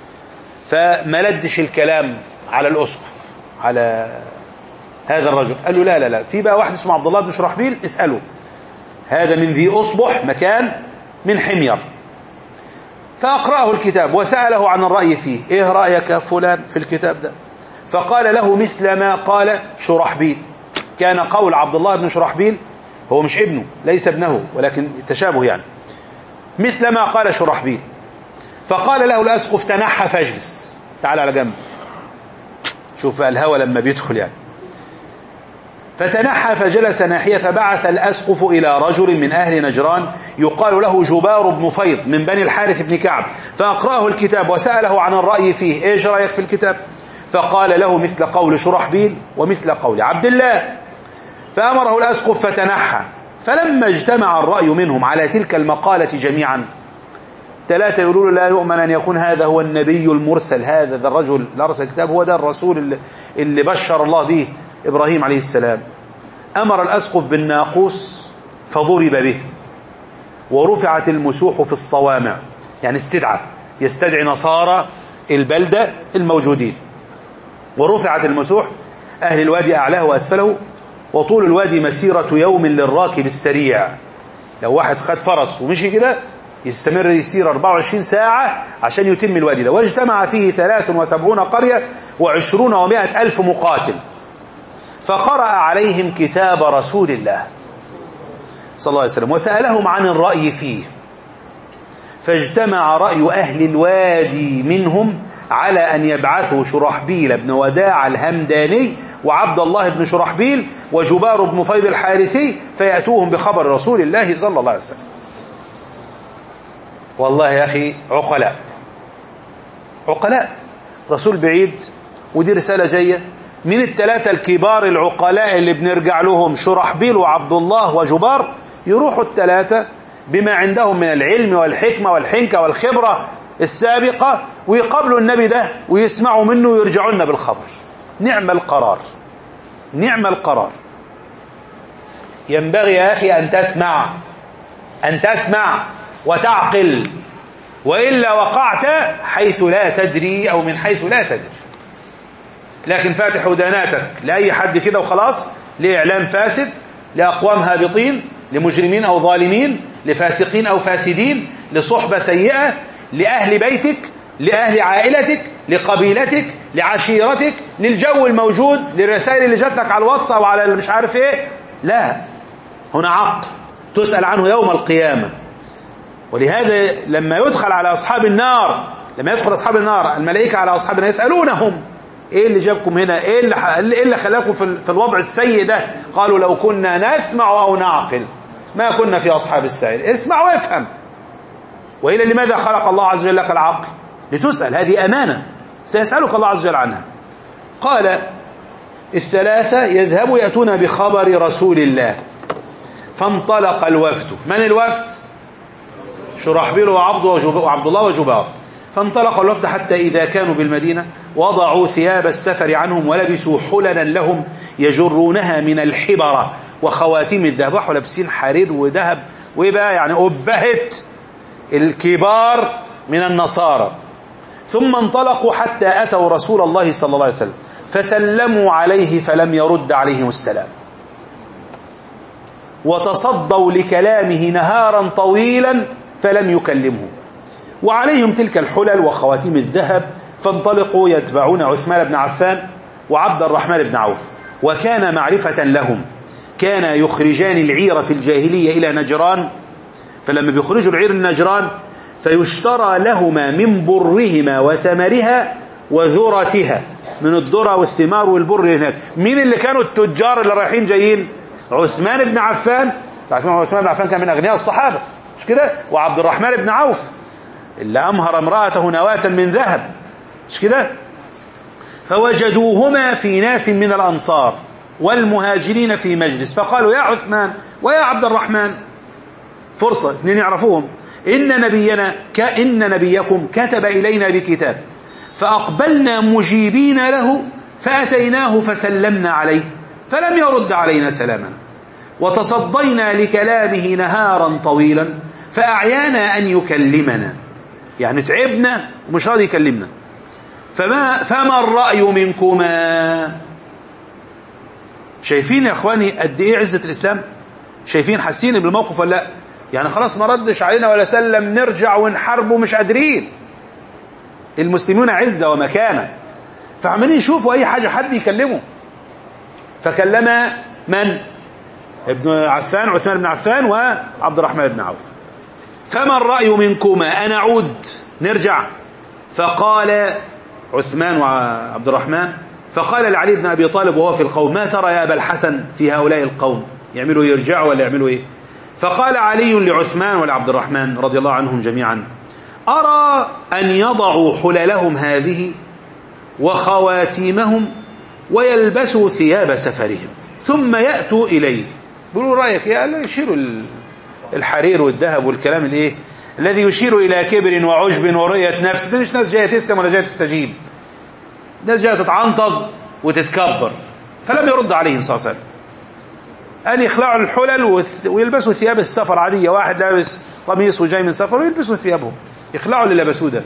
فملدش الكلام على الأسقف على هذا الرجل. قال له لا لا لا، في بقى واحد اسمه عبد الله بن شرحبيل اسأله، هذا من ذي أصبح مكان من حمير. فأقرأه الكتاب وسأله عن الرأي فيه، إيه رأيك يا فلان في الكتاب ده؟ فقال له مثل ما قال شرحبيل. كان قول عبد الله بن شرحبيل، هو مش ابنه ليس ابنه ولكن تشابه يعني، مثل ما قال شرحبيل. فقال له الأسقف تنحى فاجلس، تعال على جنب. شوف الهوى لما بيدخل يعني. فتنحى فجلس ناحية. فبعث الأسقف إلى رجل من أهل نجران يقال له جبار بن فيض من بني الحارث بن كعب، فأقرأه الكتاب وسأله عن الرأي فيه، إيش رأيك في الكتاب؟ فقال له مثل قول شرحبيل ومثل قول عبد الله. فأمره الأسقف فتنحى. فلما اجتمع الرأي منهم على تلك المقالة جميعا، ثلاثة يقولوا لا يؤمن أن يكون هذا هو النبي المرسل، هذا ذا الرجل اللي أرسل الكتاب هو ده الرسول اللي, اللي بشر الله به إبراهيم عليه السلام. أمر الأسقف بالناقوس فضرب به، ورفعت المسوح في الصوامع، يعني استدعى يستدعي نصارى البلدة الموجودين. ورفعت المسوح، أهل الوادي أعلاه وأسفله، وطول الوادي مسيرة يوم للراكب السريع. لو واحد خد فرس ومشي كده يستمر يسير أربعة وعشرين ساعة عشان يتم الوادي ده. واجتمع فيه ثلاث وسبعون قرية وعشرون ومائة ألف مقاتل. فقرأ عليهم كتاب رسول الله صلى الله عليه وسلم وسألهم عن الرأي فيه. فاجتمع رأي أهل الوادي منهم على أن يبعثوا شرحبيل بن وداع الهمداني وعبد الله بن شرحبيل وجبار بن فيض الحارثي فيأتوهم بخبر رسول الله صلى الله عليه وسلم. والله يا أخي عقلاء عقلاء، رسول بعيد ودي رسالة جاية من الثلاثة الكبار العقلاء اللي بنرجع لهم، شرحبيل وعبد الله وجبار، يروحوا الثلاثة بما عندهم من العلم والحكمة والحنكة والخبرة السابقة ويقابلوا النبي ده ويسمعوا منه ويرجعوا لنا بالخبر. نعم القرار، نعم القرار. ينبغي يا أخي أن تسمع أن تسمع وتعقل، وإلا وقعت حيث لا تدري أو من حيث لا تدري. لكن فاتح وداناتك لأي حد كده وخلاص، لإعلام فاسد، لأقوام هابطين، لمجرمين أو ظالمين، لفاسقين أو فاسدين، لصحبة سيئة، لأهل بيتك، لأهل عائلتك، لقبيلتك، لعشيرتك، للجو الموجود، للرسائل اللي جاتلك على الواتس أو على مش عارف إيه. لا، هنا عقل تسأل عنه يوم القيامة. ولهذا لما يدخل على أصحاب النار، لما يدخل أصحاب النار الملائكة على أصحاب النار يسألونهم إيه اللي جابكم هنا، إيه اللي, إيه اللي خلاكم في الوضع السيء ده؟ قالوا لو كنا نسمع أو نعقل ما كنا في أصحاب السعير. اسمع وافهم. وإلى لماذا خلق الله عز وجل لك العقل؟ لتسأل، هذه أمانة سيسألك الله عز وجل عنها. قال الثلاثة يذهبوا يأتون بخبر رسول الله. فانطلق الوفد. من الوفد؟ شرحبيل وعبد وعبد الله وجبار. فانطلق الوفد حتى إذا كانوا بالمدينة وضعوا ثياب السفر عنهم ولبسوا حللا لهم يجرونها من الحبرة وخواتيم الذهب. وحوا لابسين حرير وذهب ويبقى يعني أبهت الكبار من النصارى. ثم انطلقوا حتى أتوا رسول الله صلى الله عليه وسلم فسلموا عليه فلم يرد عليهم السلام، وتصدوا لكلامه نهارا طويلا فلم يكلمه، وعليهم تلك الحلل وخواتيم الذهب. فانطلقوا يتبعون عثمان بن عفان وعبد الرحمن بن عوف وكان معرفة لهم. كان يخرجان العير في الجاهلية إلى نجران، فلما بيخرجوا العير النجران فيشترى لهما من برهما وثمرها وذرتها، من الذرة والثمار والبر هناك. مين اللي كانوا التجار اللي رايحين جايين؟ عثمان بن عفان. تعرفون عثمان بن عفان كان من أغنياء الصحابة مش كده؟ وعبد الرحمن بن عوف اللي أمهر امرأته نواة من ذهب مش كده؟ فوجدوهما في ناس من الأنصار والمهاجرين في مجلس، فقالوا يا عثمان ويا عبد الرحمن، فرصة اثنين يعرفوهم، إن نبينا كإن نبيكم كتب إلينا بكتاب فأقبلنا مجيبين له فأتيناه فسلمنا عليه فلم يرد علينا سلامنا، وتصدينا لكلامه نهارا طويلا فأعيانا أن يكلمنا، يعني تعبنا ومش راضي يكلمنا، فما, فما الرأي منكما؟ شايفين يا أخواني قد إيه عزة الإسلام؟ شايفين حاسين بالموقف ولا لا؟ يعني خلاص ما ردش علينا ولا سلم، نرجع ونحارب ومش قادرين. المسلمون عزة ومكانة، فعمالين يشوفوا أي حاجة حد يكلمه. فكلم من؟ ابن عفان، عثمان بن عفان وعبد الرحمن بن عوف. فما الرأي منكما؟ أنا أعود نرجع؟ فقال عثمان وعبد الرحمن، فقال لعلي بن أبي طالب وهو في القوم ما ترى يا أبا الحسن في هؤلاء القوم؟ يعملوا يرجعوا ولا يعملوا إيه؟ فقال علي لعثمان ولعبد الرحمن رضي الله عنهم جميعا أرى أن يضعوا حللهم هذه وخواتيمهم ويلبسوا ثياب سفرهم ثم يأتوا إليه. بيقولوا رأيك يا الله، يشيروا الحرير والذهب والكلام الايه الذي يشير إلى كبر وعجب ورؤية نفس. ده مش ناس جاية تسلم ولا جاية تستجيب، ناس جاية تتعنطز وتتكبر. فلم يرد عليهم صلى الله عليه وسلم أن يخلعوا الحلل ويلبسوا ثياب السفر عادية. واحد لابس قميص وجاي من سفر ويلبسوا ثيابهم، يخلعوا اللي لبسوه ده.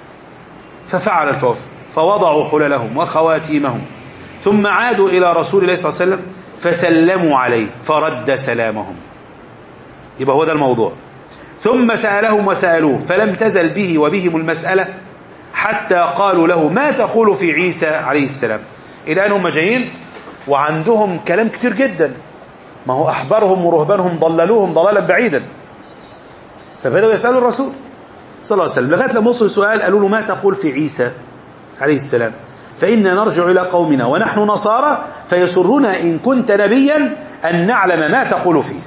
ففعل الفوف فوضعوا حللهم وخواتيمهم ثم عادوا إلى رسول الله صلى الله عليه وسلم فسلموا عليه فرد سلامهم. يبقى هو ده الموضوع. ثم سألهم وسألوه فلم تزل به وبهم المسألة حتى قالوا له ما تقول في عيسى عليه السلام. إلى أنهم جايين وعندهم كلام كتير جدا، ما هو أحبارهم ورهبانهم ضللوهم ضلالا بعيدا، فبدأوا يسألوا الرسول صلى الله عليه وسلم لغاية لما وصل سؤال قالوا له ما تقول في عيسى عليه السلام؟ فإنا نرجع إلى قومنا ونحن نصارى فيسرنا إن كنت نبيا أن نعلم ما تقول فيه.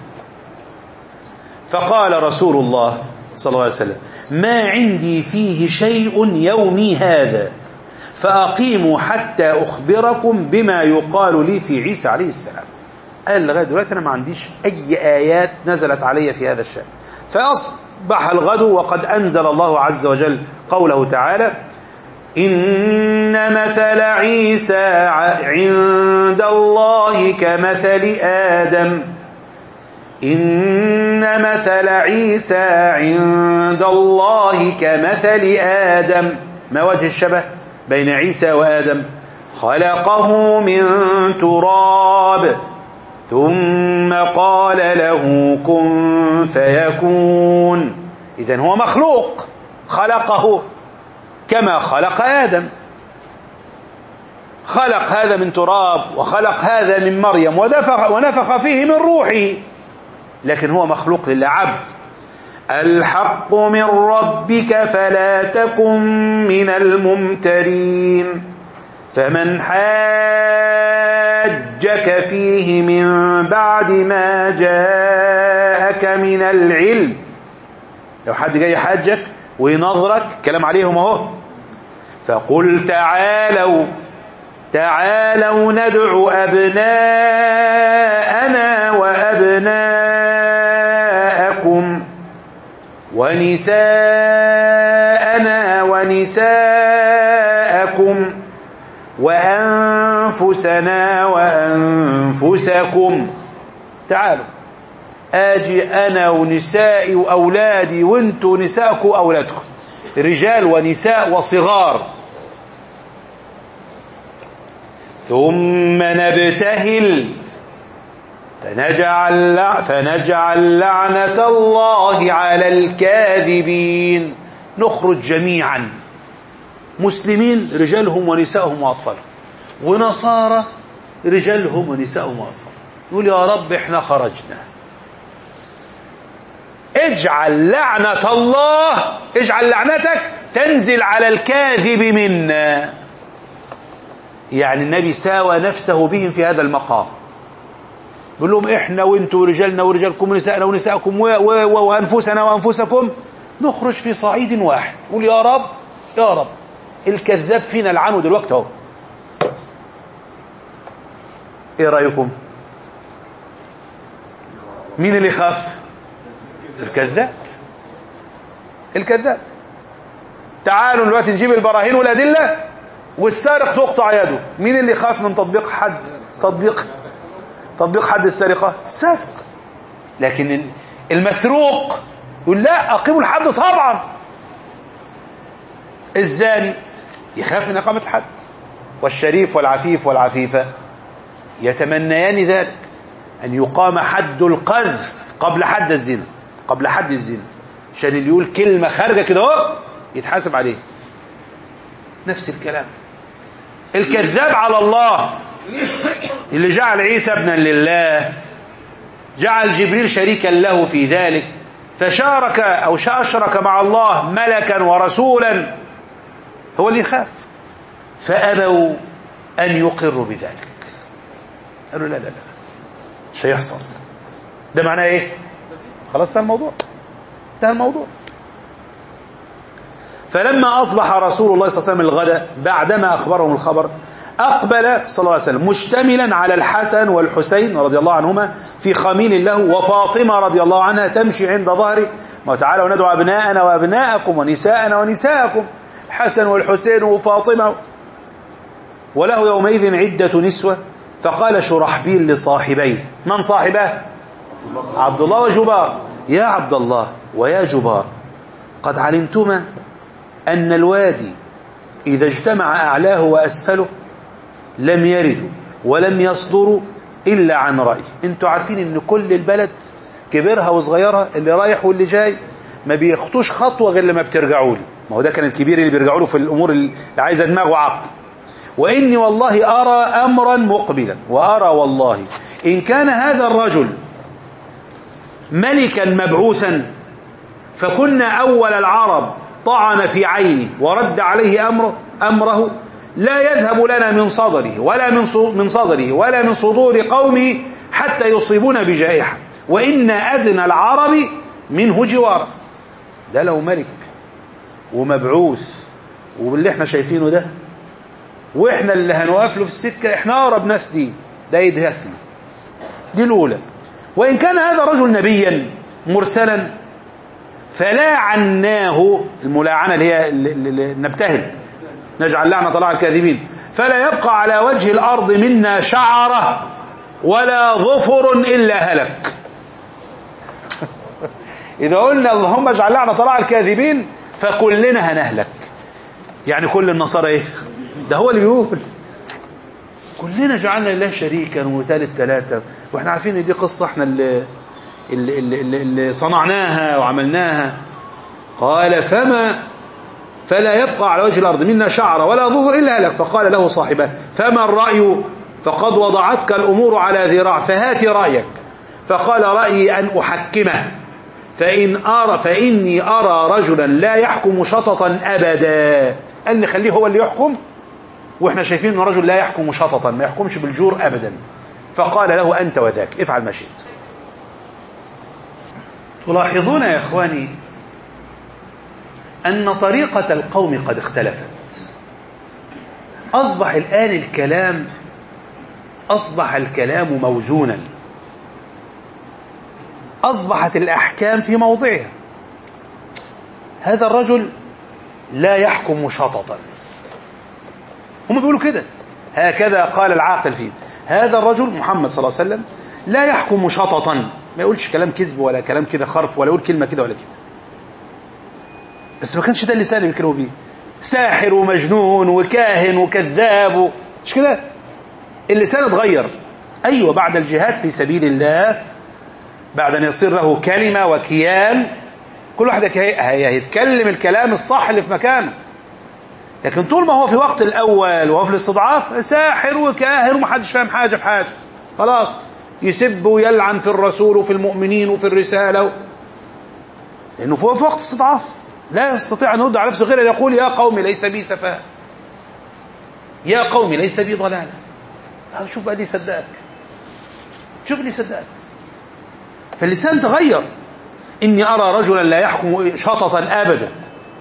فقال رسول الله صلى الله عليه وسلم ما عندي فيه شيء يومي هذا فأقيموا حتى أخبركم بما يقال لي في عيسى عليه السلام. قال لغاية دلوقتي أنا ما عنديش أي آيات نزلت علي في هذا الشأن. فأصبح الغد وقد أنزل الله عز وجل قوله تعالى إن مثل عيسى عند الله كمثل آدم إن مثل عيسى عند الله كمثل آدم. ما وجه الشبه بين عيسى وآدم؟ خلقه من تراب ثم قال له كن فيكون. إذن هو مخلوق، خلقه كما خلق آدم، خلق هذا من تراب وخلق هذا من مريم ونفخ, ونفخ فيه من روحه، لكن هو مخلوق لله عبد. الحق من ربك فلا تكن من الممترين. فمن حاجك فيه من بعد ما جاءك من العلم، لو حد جاي حاجك وينظرك كلام عليهم اهو، فقل تعالوا تعالوا ندعو أبناءنا وأبناءكم ونساءنا ونساءكم وأنفسنا وأنفسكم. تعالوا آجي أنا ونسائي وأولادي وانتوا نساءكم وأولادكم، رجال ونساء وصغار، ثم نبتهل فنجعل, فنجعل لعنة الله على الكاذبين. نخرج جميعا مسلمين رجالهم ونسائهم وأطفالهم، ونصارى رجالهم ونسائهم وأطفال. يقول يا رب احنا خرجنا، اجعل لعنة الله، اجعل لعنتك تنزل على الكاذب منا. يعني النبي ساوى نفسه بهم في هذا المقام، بيقول لهم احنا وانتوا ورجالنا ورجالكم ونسائنا ونسائكم وانفسنا وانفسكم نخرج في صعيد واحد. قول يا رب يا رب الكذاب فينا لعنه دلوقتي اهو. ايه رايكم؟ مين اللي خاف؟ الكذاب. الكذاب. تعالوا دلوقتي نجيب البراهين والادله والسارق تقطع يده. مين اللي خاف من تطبيق حد تطبيق تطبيق حد السرقه؟ السارق. لكن المسروق يقول لا اقيموا الحد طبعا. الزاني يخاف من اقامه الحد، والشريف والعفيف والعفيفه يتمنيان ذلك، ان يقام حد القذف قبل حد الزنا، قبل حد الزنا، عشان اللي يقول كلمه خارجه كده اهو يتحاسب عليه. نفس الكلام. الكذاب على الله اللي جعل عيسى ابنا لله، جعل جبريل شريكا له في ذلك، فشارك أو أشرك مع الله ملكا ورسولا، هو اللي يخاف. فأبوا أن يقروا بذلك، قالوا لا لا لا مش هيحصل. ده معناه ايه؟ خلاص ده الموضوع، ده الموضوع. فلما أصبح رسول الله صلى الله عليه وسلم الغد بعدما أخبرهم الخبر، أقبل صلى الله عليه وسلم مشتملا على الحسن والحسين رضي الله عنهما في خميل له، وفاطمة رضي الله عنها تمشي عند ظهره، وتعالوا ندعو أبناءنا وأبناءكم ونساءنا ونساءكم، الحسن والحسين وفاطمة. وله يومئذ عدة نسوة. فقال شرحبيل لصاحبيه، من صاحبه؟ عبد الله وجبار. يا عبد الله ويا جبار، قد علمتما أن الوادي إذا اجتمع أعلاه وأسفله لم يردوا ولم يصدروا إلا عن رأي. انتوا عارفين ان كل البلد كبيرها وصغيرها اللي رايح واللي جاي ما بيخطوش خطوة غير لما بترجعوا لي. ما هو ده كان الكبير اللي بيرجعوا له في الأمور اللي عايزة دماغ وعقل. وإني والله أرى أمرا مقبلا، وأرى والله إن كان هذا الرجل ملكا مبعوثا فكنا أول العرب طعن في عينه ورد عليه أمره, أمره لا يذهب لنا من صدره ولا من من صدره ولا من صدور قومه حتى يصيبون بجائحة، وإن أدنى العرب منه جوارا. ده لو ملك ومبعوث وباللي احنا شايفينه ده، واحنا اللي هنوقف له في السكة، احنا أقرب ناس دي، ده يدهسنا. دي الأولى. وإن كان هذا رجل نبيا مرسلا فلا عناه، الملاعنة اللي هي اللي نبتهل، نجعل لعنة الله على الكاذبين، فلا يبقى على وجه الأرض منا شعرة ولا ظفر إلا هلك. إذا قلنا اللهم اجعل لعنة الله على الكاذبين فكلنا هنهلك. يعني كل النصارى ايه؟ ده هو اللي بيقول كلنا جعلنا لله شريكا وثالث ثلاثة، واحنا عارفين ان دي قصة احنا اللي, اللي, اللي, اللي صنعناها وعملناها. قال فما فلا يبقى على وجه الأرض منا شعر ولا ظهر إلا هلك. فقال له صاحبه فما الرأي؟ فقد وضعتك الأمور على ذراع فهات رأيك. فقال رأيي أن أحكمه، فإن أرى فإني أرى رجلا لا يحكم شططا أبدا. قال نخليه هو اللي يحكم، وإحنا شايفين أنه رجل لا يحكم شططا، ما يحكمش بالجور أبدا. فقال له أنت وذاك افعل ما شئت. تلاحظون يا إخواني أن طريقة القوم قد اختلفت. أصبح الآن الكلام أصبح الكلام موزونا، أصبحت الأحكام في موضعها. هذا الرجل لا يحكم شططا، هم بيقولوا كده، هكذا قال العاقل فيه. هذا الرجل محمد صلى الله عليه وسلم لا يحكم شططا، ما يقولش كلام كذب ولا كلام كده خرف، ولا يقول كلمة كده ولا كده. بس ما كانش ده اللسان اللي بيتكلموا بيه، ساحر ومجنون وكاهن وكذاب، مش كده؟ اللسان اتغير. أيوة، بعد الجهاد في سبيل الله، بعد أن يصير له كلمة وكيان، كل واحد هيتكلم الكلام الصح اللي في مكانه. لكن طول ما هو في وقت الأول وهو في الاستضعاف ساحر وكاهر ومحدش فاهم حاجة في حاجة، خلاص يسب ويلعن في الرسول وفي المؤمنين وفي الرسالة، لأنه في وقت استضعاف لا يستطيع أن يرد على نفسه غير أن يقول يا قوم ليس بي سفاهة، يا قوم ليس بي ضلالة. شوف بقى دي صدقك، شوف لي صدقك. فاللسان تغير. إني أرى رجلا لا يحكم شططا أبدا.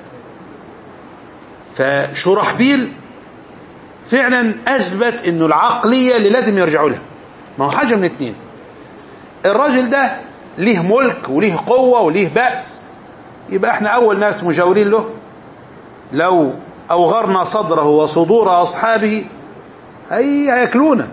فشرحبيل فعلا أثبت إنه العقلية اللي لازم يرجعوا لها. ما هو حاجة من اتنين، الراجل ده ليه ملك وليه قوة وليه بأس، يبقى احنا أول ناس مجاورين له. لو أوغرنا صدره وصدور أصحابه هي هياكلونا،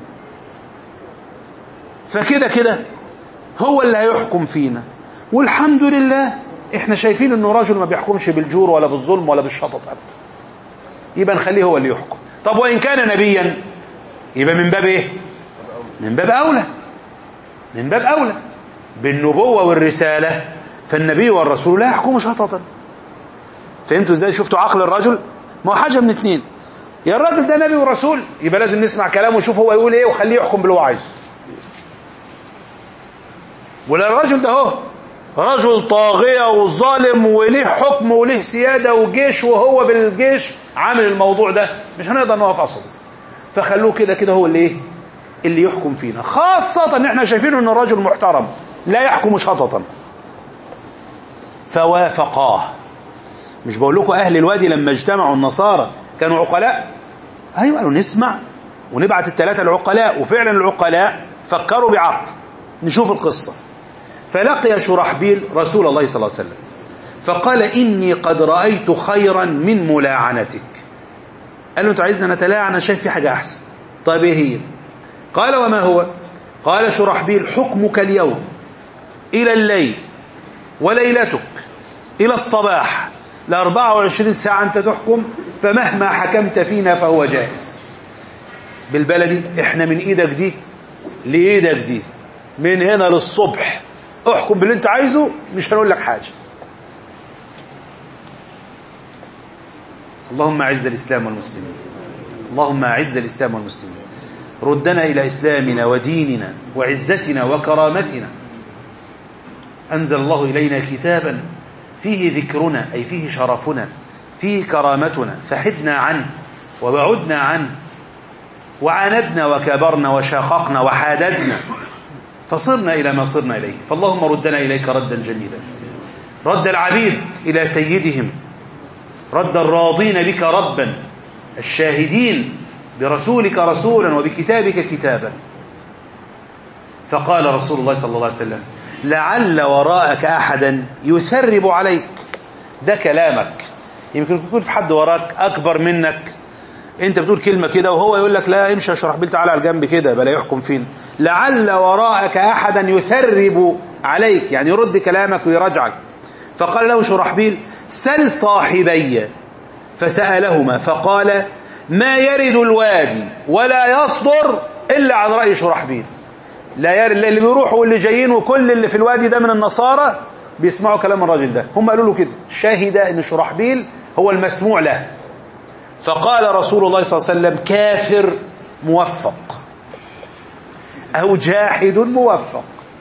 فكده كده هو اللي هيحكم فينا. والحمد لله احنا شايفين انه راجل ما بيحكمش بالجور ولا بالظلم ولا بالشطط ابدا، يبقى نخليه هو اللي يحكم. طب وإن كان نبيا يبقى من باب ايه؟ من باب أولى، من باب أولى بالنبوة والرسالة. فالنبي والرسول لا يحكم شططا. فهمتوا ازاي؟ شفتوا عقل الرجل؟ ما هو حاجة من اتنين، يا الراجل ده نبي ورسول يبقى لازم نسمع كلامه ونشوف هو يقول ايه وخليه يحكم باللي هو عايزه، ولا الراجل ده هو رجل طاغية وظالم وليه حكم وليه سيادة وجيش وهو بالجيش عامل الموضوع ده، مش هنقدر نقف أصلا. فخلوه كده كده هو اللي ايه؟ اللي يحكم فينا، خاصة ان احنا شايفينه ان الرجل محترم لا يحكم شططا. فوافقاه. مش بقول لكم أهل الوادي لما اجتمعوا النصارى كانوا عقلاء؟ أيوة، قالوا نسمع ونبعت الثلاثة العقلاء، وفعلا العقلاء فكروا بعقل. نشوف القصة. فلقي شرحبيل رسول الله صلى الله عليه وسلم فقال إني قد رأيت خيرا من ملاعنتك. قال له أنت عايزنا نتلاعن؟ أنا شايف في حاجة أحسن. طيب إيه هي؟ قال وما هو؟ قال شرحبيل حكمك اليوم إلى الليل وليلتك إلى الصباح لأربعة وعشرين ساعة أنت تحكم، فمهما حكمت فينا فهو جائز. بالبلدي إحنا من إيدك دي لإيدك دي، من هنا للصبح احكم باللي انت عايزه، مش هنقول لك حاجة. اللهم أعز الإسلام والمسلمين، اللهم أعز الإسلام والمسلمين، ردنا إلى إسلامنا وديننا وعزتنا وكرامتنا. أنزل الله إلينا كتابا فيه ذكرنا، أي فيه شرفنا، فيه كرامتنا، فحدنا عنه وبعدنا عنه، وعاندنا وكبرنا وشاققنا وحاددنا، فصرنا إلى ما صرنا إليه. فاللهم ردنا إليك ردا جميلا، رد العبيد إلى سيدهم، رد الراضين بك ربا، الشاهدين برسولك رسولا وبكتابك كتابا. فقال رسول الله صلى الله عليه وسلم لعل وراءك أحدا يثرب عليك. ده كلامك، يمكن يكون في حد وراك أكبر منك، انت بتقول كلمة كده وهو يقول لك لا امشي يا شرحبيل تعالى على الجنب كده بلا يحكم فينا. لعل وراءك أحدا يثرب عليك، يعني يرد كلامك ويرجعك. فقال له شرحبيل سل صاحبي، فسألهما فقال ما يرد الوادي ولا يصدر إلا عن رأي شرحبيل. لا يرد، اللي بيروحوا واللي جايين وكل اللي في الوادي ده من النصارى بيسمعوا كلام الراجل ده. هم قالوا له كده، شاهد ان شرحبيل هو المسموع له. فقال رسول الله صلى الله عليه وسلم كافر موفق أو جاحد موفق.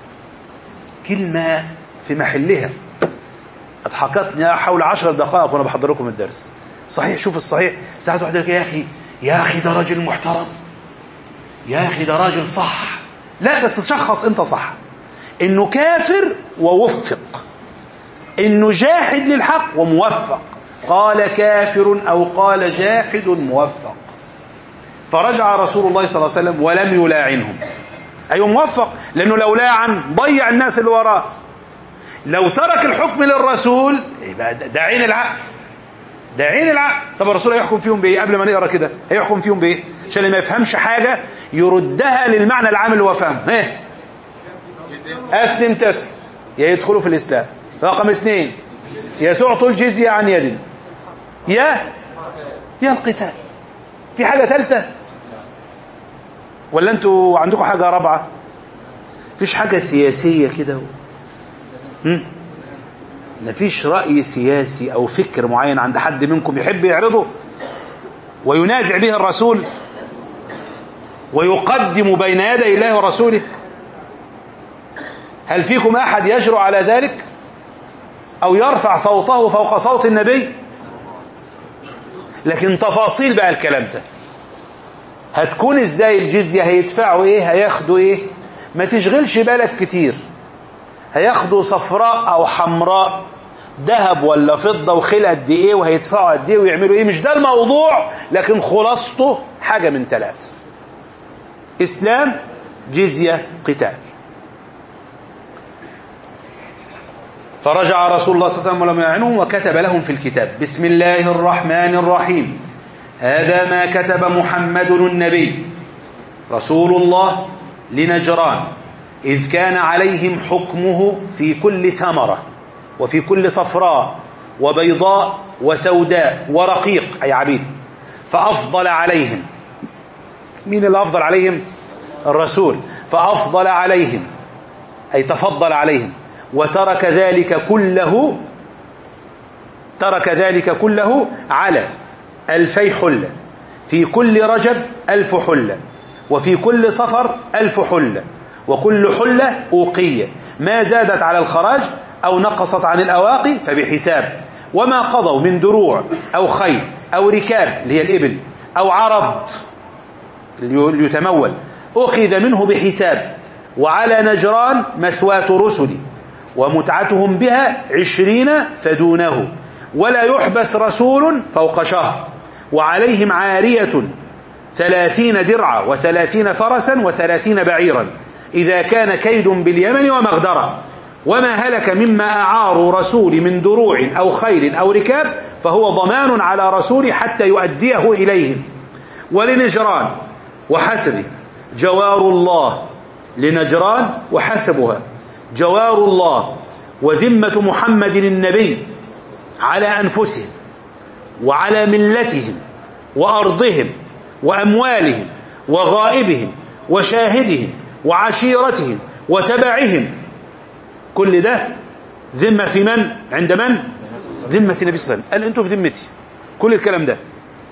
كلمة في محلها أضحكتني حول عشر دقائق وأنا بحضر لكم الدرس. صحيح، شوف الصحيح ساعات واحد يقول يا أخي يا أخي ده راجل محترم، يا أخي ده راجل صح. لا، بس شخص أنت صح إنه كافر ووفق، إنه جاحد للحق وموفق. قال كافر أو قال جاحد موفق. فرجع رسول الله صلى الله عليه وسلم ولم يلاعنهم. أيوه موفق، لأنه لو لاعن ضيع الناس اللي وراه. لو ترك الحكم للرسول يبقى ده عين العقل، ده عين العقل. طب الرسول هيحكم فيهم بإيه؟ قبل ما نقرأ كده هيحكم فيهم بإيه؟ عشان اللي ما يفهمش حاجة يردها للمعنى العام اللي هو فاهمه. ايه؟ أسلم تسلم، يا يدخلوا في الإسلام. رقم اثنين، يا تعطوا الجزية عن يد، يا يا القتال. في حاجة ثالثة ولا انتوا عندكم حاجة رابعة؟ فيش حاجة سياسية كده؟ مفيش رأي سياسي أو فكر معين عند حد منكم يحب يعرضه؟ وينازع به الرسول ويقدم بين يدي الله ورسوله؟ هل فيكم أحد يجرؤ على ذلك أو يرفع صوته فوق صوت النبي؟ لكن تفاصيل بقى الكلام ده هتكون ازاي؟ الجزية هيدفعوا ايه؟ هياخدوا ايه؟ ما تشغلش بالك كتير. هياخدوا صفراء او حمراء، ذهب ولا فضة، وخلق قد ايه، وهيدفعوا قد ايه، ويعملوا ايه. مش ده الموضوع، لكن خلاصته حاجة من ثلاثة: اسلام، جزية، قتال. فرجع رسول الله صلى الله عليه وسلم ولم يعنهم وكتب لهم في الكتاب: بسم الله الرحمن الرحيم، هذا ما كتب محمد النبي رسول الله لنجران إذ كان عليهم حكمه في كل ثمرة وفي كل صفراء وبيضاء وسوداء ورقيق، أي عبيد، فأفضل عليهم. مين اللي أفضل عليهم؟ الرسول. فأفضل عليهم أي تفضل عليهم، وترك ذلك كله ترك ذلك كله على ألفي حلة، في كل رجب ألف حلة، وفي كل صفر ألف حلة، وكل حلة أوقية، ما زادت على الخراج أو نقصت عن الأواقي فبحساب. وما قضوا من دروع أو خيل أو ركاب اللي هي الإبل أو عرض اللي يتمول أخذ منه بحساب. وعلى نجران مثوات رسل ومتعتهم بها عشرين فدونه، ولا يحبس رسول فوق شهر، وعليهم عارية ثلاثين درعا وثلاثين فرسا وثلاثين بعيرا إذا كان كيد باليمن ومغدرة. وما هلك مما أعاروا رسول من دروع أو خيل أو ركاب فهو ضمان على رسول حتى يؤديه إليهم. ولنجران وحسبه جوار الله، لنجران وحسبها جوار الله وذمة محمد النبي على أنفسهم وعلى ملتهم وأرضهم وأموالهم وغائبهم وشاهدهم وعشيرتهم وتبعهم. كل ده ذمة في من؟ عند من؟ ذمة النبي صلى الله عليه وسلم. قال أنتوا في ذمتي. كل الكلام ده.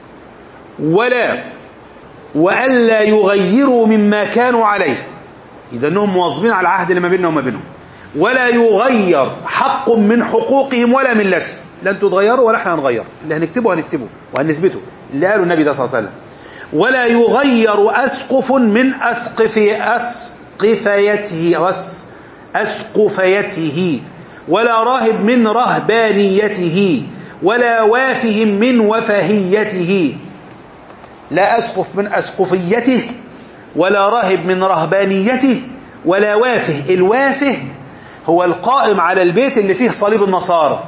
ولا وألا يغيروا مما كانوا عليه، إذا أنهم مواظبين على العهد اللي ما بيننا وما بينهم. ولا يغير حق من حقوقهم ولا ملتهم. لا أنتوا تغيروا ولا احنا هنغير، اللي هنكتبه هنكتبه وهنثبته اللي قاله النبي ده صلى الله عليه وسلم. ولا يغير أسقف من أسقف أسقفيته أسقفيته ولا راهب من رهبانيته ولا وافه من وفهيته. لا أسقف من أسقفيته ولا راهب من رهبانيته ولا وافه. الوافه هو القائم على البيت اللي فيه صليب النصارى،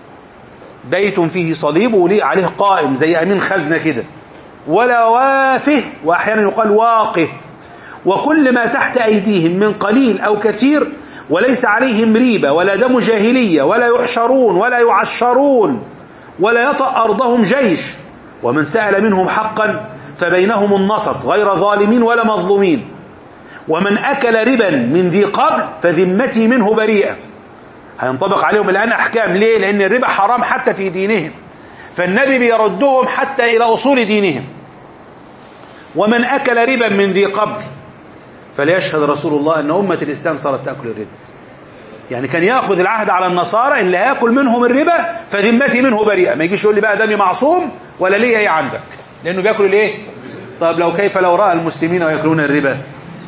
بيت فيه صليب وليه عليه قائم زي أمين خزنة كده. ولا وافه، وأحيانا يقال واقه، وكل ما تحت أيديهم من قليل أو كثير وليس عليهم ريبة ولا دم جاهلية ولا يحشرون ولا يعشرون ولا يطأ أرضهم جيش. ومن سأل منهم حقا فبينهم النصف غير ظالمين ولا مظلومين. ومن أكل ربا من ذي قبل فذمتي منه بريئة. هينطبق عليهم الآن أحكام. ليه؟ لأن الربا حرام حتى في دينهم، فالنبي بيردهم حتى إلى أصول دينهم. ومن أكل ربا من ذي قبل فليشهد رسول الله أن أمة الإسلام صارت تأكل الربا. يعني كان يأخذ العهد على النصارى اللي هيأكل منهم الربا فذمتي منه بريئة. ما يجيش يقول لي بقى دمي معصوم ولا ليه ايه عندك، لأنه بيأكل الايه. طب لو كيف لو رأى المسلمين ويأكلون الربا؟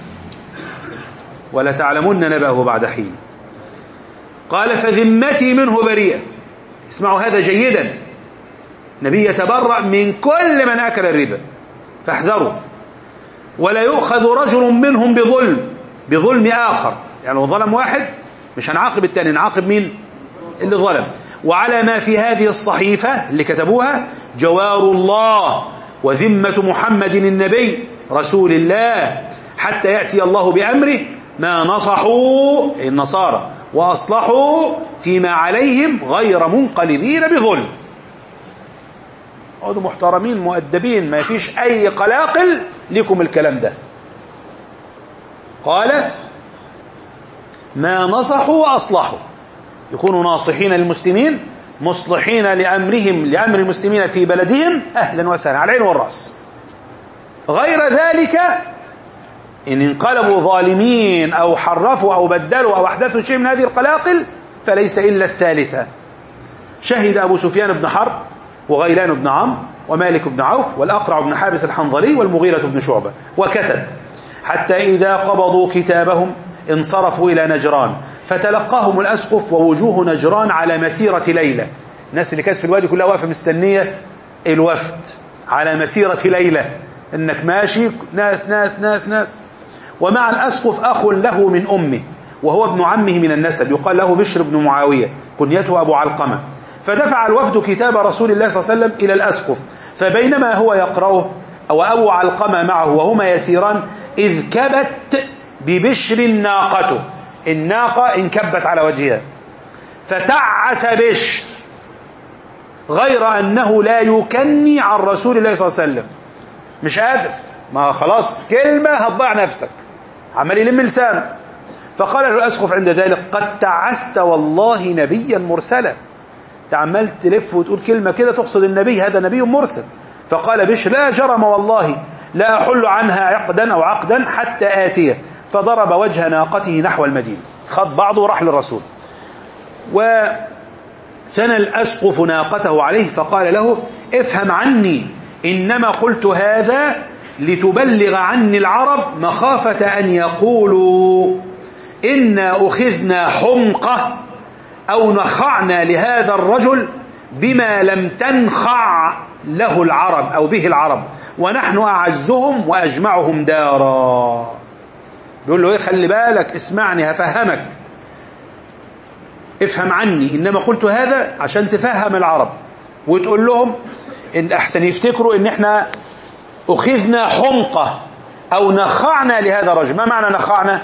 ولا تعلمون نبأه بعد حين. قال فذمتي منه بريئة. اسمعوا هذا جيدا، نبي يتبرأ من كل من أكل الربا فاحذروا. ولا يؤخذ رجل منهم بظلم بظلم آخر، يعني لو ظلم واحد مش هنعاقب التاني، نعاقب مين؟ اللي ظلم. وعلى ما في هذه الصحيفة اللي كتبوها جوار الله وذمة محمد النبي رسول الله حتى يأتي الله بأمره ما نصحوا النصارى وأصلحوا فيما عليهم غير منقلبين بظلم. اقعدوا محترمين مؤدبين، ما فيش أي قلاقل لكم الكلام ده. قال ما نصحوا وأصلحوا، يكونوا ناصحين للمسلمين مصلحين لأمرهم لأمر المسلمين في بلدهم أهلا وسهلا على العين والرأس. غير ذلك إن انقلبوا ظالمين أو حرفوا أو بدلوا أو أحدثوا شيء من هذه القلاقل فليس إلا الثالثة. شهد أبو سفيان بن حرب وغيلان بن عمرو ومالك بن عوف والأقرع بن حابس الحنظلي والمغيرة بن شعبة، وكتب: حتى إذا قبضوا كتابهم انصرفوا إلى نجران فتلقاهم الأسقف ووجوه نجران على مسيرة ليلة. الناس اللي كانت في الوادي كلها واقفة مستنية الوفد على مسيرة ليلة، إنك ماشي ناس ناس ناس ناس. ومع الأسقف أخ له من أمه وهو ابن عمه من النسب يقال له بشر بن معاوية كنيته أبو علقمة. فدفع الوفد كتاب رسول الله صلى الله عليه وسلم إلى الأسقف، فبينما هو يقرأه أو أبو علقمة معه وهما يسيران إذ كبت ببشر ناقته، الناقة انكبت على وجهها فتعس بشر، غير أنه لا يكني عن رسول الله صلى الله عليه وسلم، مش قادر، ما خلاص كلمة هتضيع نفسك، عمال يلم لسانه. فقال له الأسقف عند ذلك: قد تعست والله نبيا مرسلا، تعمل تلف وتقول كلمة كده تقصد النبي، هذا نبي مرسل. فقال بشر: لا جرم والله لا أحل عنها عقدا أو عقدا حتى آتيه. فضرب وجه ناقته نحو المدينة، خد بعضه وراح للرسول. وثنى الأسقف ناقته عليه فقال له: افهم عني، إنما قلت هذا لتبلغ عني العرب مخافة أن يقولوا إنا أخذنا حمقة أو نخعنا لهذا الرجل بما لم تنخع له العرب أو به العرب ونحن أعزهم وأجمعهم دارا. بيقول له: ايه خلي بالك، اسمعني هفهمك، افهم عني، إنما قلت هذا عشان تفهم العرب وتقول لهم إن أحسن يفتكروا إن إحنا أخذنا حمقة أو نخعنا لهذا الرجل. ما معنى نخعنا؟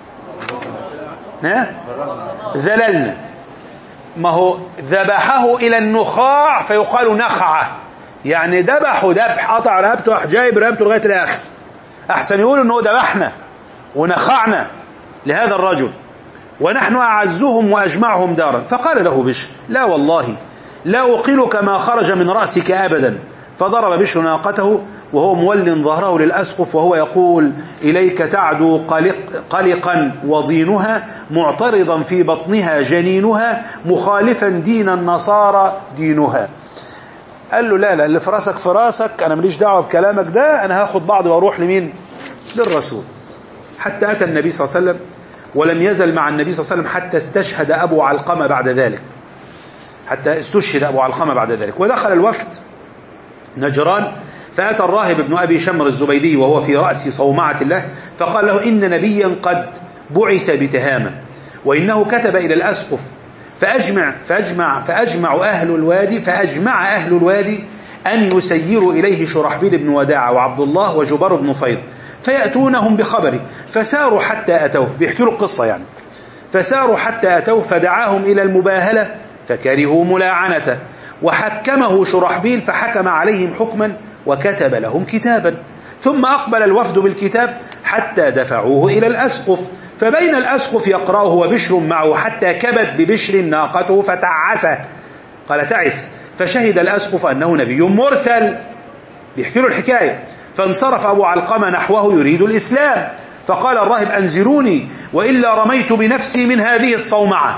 ها؟ ذللنا. ما هو ذبحه إلى النخاع فيقال نخعه، يعني ذبحه ذبح، قطع رقبته جايب رقبته لغاية الآخر. أحسن يقولوا إنه ذبحنا ونخعنا لهذا الرجل ونحن أعزهم وأجمعهم دارا. فقال له بشر: لا والله لا أقلك ما خرج من رأسك أبدا. فضرب بشر ناقته وهو مول ظهره للأسقف وهو يقول: إليك تعدو قلق قلقا وضينها معترضا في بطنها جنينها مخالفا دين النصارى دينها. قال له: لا لا، اللي في راسك في راسك، أنا ماليش دعوة بكلامك ده، أنا هاخد بعض وأروح لمين؟ للرسول. حتى أتى النبي صلى الله عليه وسلم ولم يزل مع النبي صلى الله عليه وسلم حتى استشهد أبو علقمة بعد ذلك، حتى استشهد أبو علقمة بعد ذلك. ودخل الوفد نجران فأتى الراهب ابن أبي شمر الزبيدي وهو في رأس صومعة الله فقال له: إن نبيا قد بعث بتهامة وإنه كتب إلى الأسقف فأجمع فأجمع فأجمع أهل الوادي فأجمع أهل الوادي أن يسيروا إليه شرحبيل بن وداعة وعبد الله وجبر بن فيض فيأتونهم بخبره. فساروا حتى أتوه، بيحكوا له القصة يعني. فساروا حتى أتوه فدعاهم إلى المباهلة فكرهوا ملاعنته، وحكمه شرحبيل فحكم عليهم حكما وكتب لهم كتابا. ثم أقبل الوفد بالكتاب حتى دفعوه إلى الأسقف، فبين الأسقف يقرأه وبشر معه حتى كبت ببشر ناقته فتعسه، قال تعس. فشهد الأسقف أنه نبي مرسل، بيحكي له الحكاية. فانصرف أبو علقمة نحوه يريد الإسلام، فقال الراهب: أنزلوني وإلا رميت بنفسي من هذه الصومعة.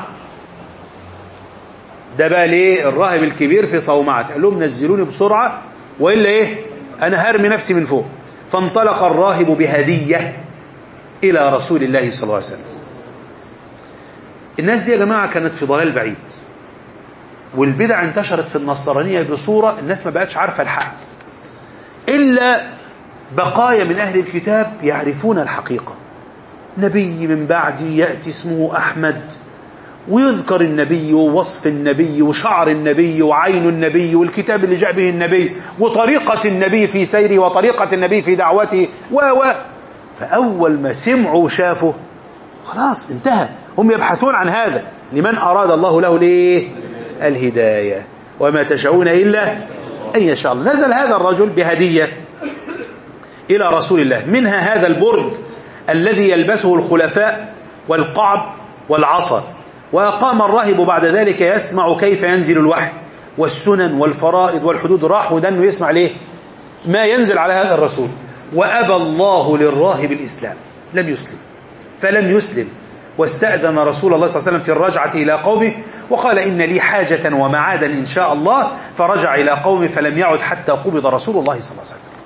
ده بقى ليه الراهب الكبير في صومعة، قال لهم: نزلوني بسرعة وإلا إيه أنا هرمي نفسي من فوق. فانطلق الراهب بهدية إلى رسول الله صلى الله عليه وسلم. الناس دي يا جماعة كانت في ضلال بعيد، والبدع انتشرت في النصرانية بصورة الناس ما بقتش عارفة الحق، إلا بقايا من أهل الكتاب يعرفون الحقيقة. نبي من بعدي يأتي اسمه أحمد، ويذكر النبي ووصف النبي وشعر النبي وعين النبي والكتاب اللي جاء به النبي وطريقة النبي في سيره وطريقة النبي في دعوته و و فأول ما سمعوا وشافوا خلاص انتهى. هم يبحثون عن هذا لمن أراد الله له ليه الهداية، وما تشاءون إلا أن يشاء الله. نزل هذا الرجل بهدية إلى رسول الله، منها هذا البرد الذي يلبسه الخلفاء والقعب والعصا، وأقام الراهب بعد ذلك يسمع كيف ينزل الوحي والسنن والفرائض والحدود. راح ودنه يسمع ليه ما ينزل على هذا الرسول. وأبى الله للراهب الإسلام، لم يسلم، فلم يسلم، واستأذن رسول الله صلى الله عليه وسلم في الرجعة إلى قومه وقال إن لي حاجة ومعادا إن شاء الله، فرجع إلى قومه فلم يعد حتى قبض رسول الله صلى الله عليه وسلم.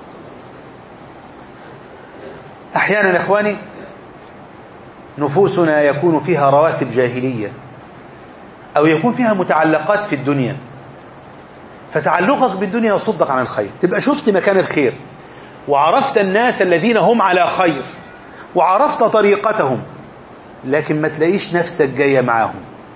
أحيانا يا إخواني نفوسنا يكون فيها رواسب جاهلية أو يكون فيها متعلقات في الدنيا، فتعلقك بالدنيا يصدق عن الخير. تبقى شفت مكان الخير وعرفت الناس الذين هم على خير وعرفت طريقتهم، لكن ما تلاقيش نفسك جاية معهم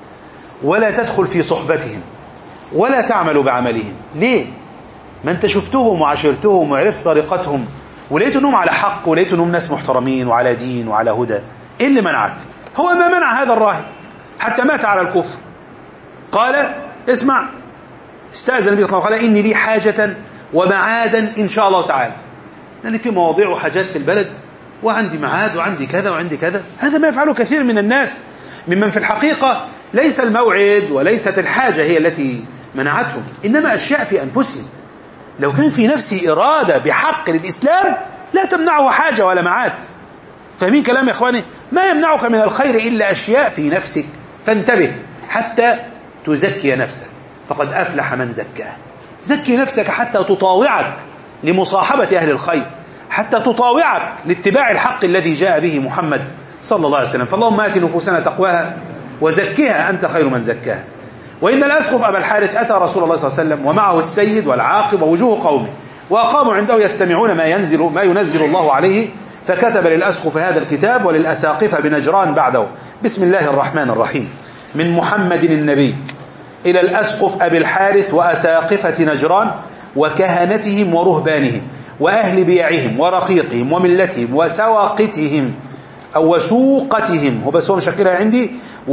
ولا تدخل في صحبتهم ولا تعمل بعملهم. ليه؟ ما انت شفتهم وعشرتهم وعرفت طريقتهم ولقيت انهم على حق ولقيت انهم ناس محترمين وعلى دين وعلى هدى. ايه اللي منعك؟ هو ما منع هذا الراهب حتى مات على الكفر. قال اسمع، استأذن النبي صلى الله عليه وسلم قال إني لي حاجة ومعادا إن شاء الله تعالى، لأن في مواضيع وحاجات في البلد وعندي معاد وعندي كذا وعندي كذا. هذا ما يفعله كثير من الناس ممن في الحقيقة ليس الموعد وليست الحاجة هي التي منعتهم، إنما أشياء في أنفسهم. لو كان في نفسه إرادة بحق للإسلام لا تمنعه حاجة ولا معاد. فاهمين كلام يا إخواني؟ ما يمنعك من الخير إلا أشياء في نفسك، فانتبه حتى تزكي نفسك، فقد أفلح من زكاه. زكي نفسك حتى تطاوعك لمصاحبة أهل الخير، حتى تطاوعك لاتباع الحق الذي جاء به محمد صلى الله عليه وسلم. فاللهم آت نفوسنا تقواها وزكها أنت خير من زكاها. وإن الأسقف أبا الحارث أتى رسول الله صلى الله عليه وسلم ومعه السيد والعاقب ووجوه قومه، وأقاموا عنده يستمعون ما ينزل ما ينزل الله عليه، فكتب للأسقف هذا الكتاب وللأساقفة بنجران بعده: بسم الله الرحمن الرحيم، من محمد النبي إلى الأسقف أبي الحارث وأساقفة نجران وكهنتهم ورهبانهم وأهل بيعهم ورقيقهم وملتهم وسواقتهم أو وسوقتهم، هو بس هو مشكلها عندي،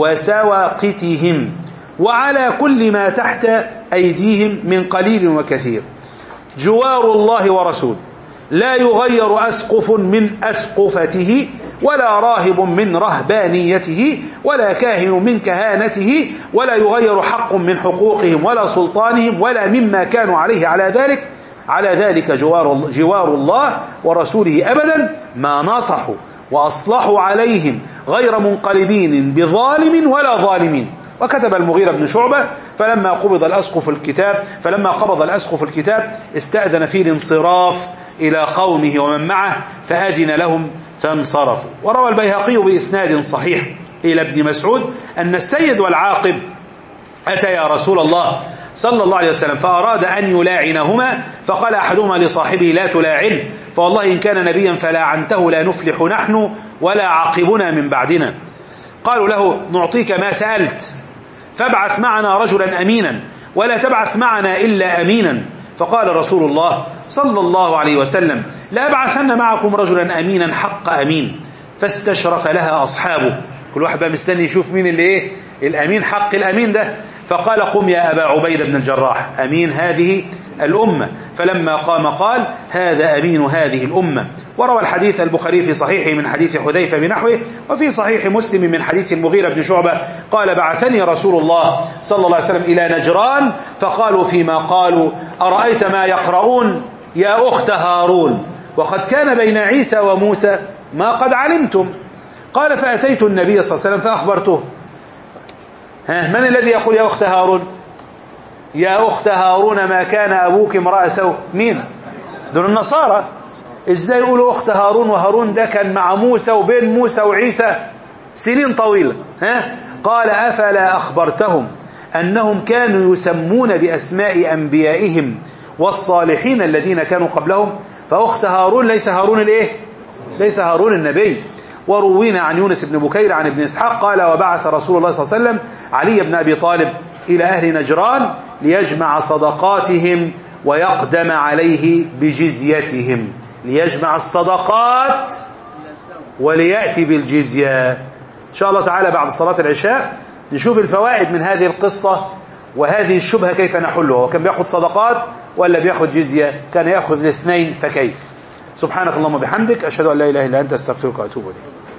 وسواقتهم، وعلى كل ما تحت أيديهم من قليل وكثير، جوار الله ورسوله، لا يغير أسقف من أسقفته ولا راهب من رهبانيته ولا كاهن من كهانته، ولا يغير حق من حقوقهم ولا سلطانهم ولا مما كانوا عليه على ذلك على ذلك جوار, جوار الله ورسوله أبدا ما نصحوا وأصلحوا عليهم غير منقلبين بظالم ولا ظالمين. وكتب المغيرة بن شعبة: فلما قبض الأسقف الكتاب فلما قبض الأسقف الكتاب استأذن فيه الانصراف إلى قومه ومن معه فأذن لهم فانصرفوا. وروى البيهقي بإسناد صحيح إلى ابن مسعود أن السيد والعاقب أتى يا رسول الله صلى الله عليه وسلم فأراد أن يلاعنهما، فقال أحدهما لصاحبه: لا تلاعن، فوالله إن كان نبيا فلاعنته لا نفلح نحن ولا عاقبنا من بعدنا. قالوا له: نعطيك ما سألت، فابعث معنا رجلا أمينا ولا تبعث معنا إلا أمينا. فقال رسول الله صلى الله عليه وسلم: لا أبعثن معكم رجلا أمينا حق أمين. فاستشرف لها أصحابه، كل واحد بقى مستني يشوف مين اللي إيه الأمين حق الأمين ده. فقال: قم يا أبا عبيدة بن الجراح، أمين هذه الأمة. فلما قام قال: هذا أمين هذه الأمة. وروى الحديث البخاري في صحيحه من حديث حذيفة بنحوه، وفي صحيح مسلم من حديث المغيرة بن شعبة قال: بعثني رسول الله صلى الله عليه وسلم إلى نجران فقالوا فيما قالوا: أرأيت ما يقرؤون يا أخت هارون، وقد كان بين عيسى وموسى ما قد علمتم. قال: فأتيت النبي صلى الله عليه وسلم فأخبرته. ها، من الذي يقول يا أخت هارون؟ يا أخت هارون ما كان أبوك امرأ سوء. مين؟ دول النصارى. إزاي يقولوا أخت هارون وهارون ده كان مع موسى وبين موسى وعيسى سنين طويلة؟ ها؟ قال: أفلا أخبرتهم أنهم كانوا يسمون بأسماء أنبيائهم والصالحين الذين كانوا قبلهم؟ فأخت هارون ليس هارون الإيه؟ ليس هارون النبي. وروينا عن يونس بن بكير عن ابن إسحاق قال: وبعث رسول الله صلى الله عليه وسلم علي بن أبي طالب إلى أهل نجران ليجمع صدقاتهم ويقدم عليه بجزيتهم، ليجمع الصدقات وليأتي بالجزية. إن شاء الله تعالى بعد صلاة العشاء نشوف الفوائد من هذه القصة وهذه الشبهة كيف نحلها. وكان بيأخذ صدقات ولا بيأخذ جزية؟ كان يأخذ الاثنين، فكيف؟ سبحانك اللهم وبحمدك، أشهد أن لا إله إلا أنت، أستغفرك وأتوب إليك.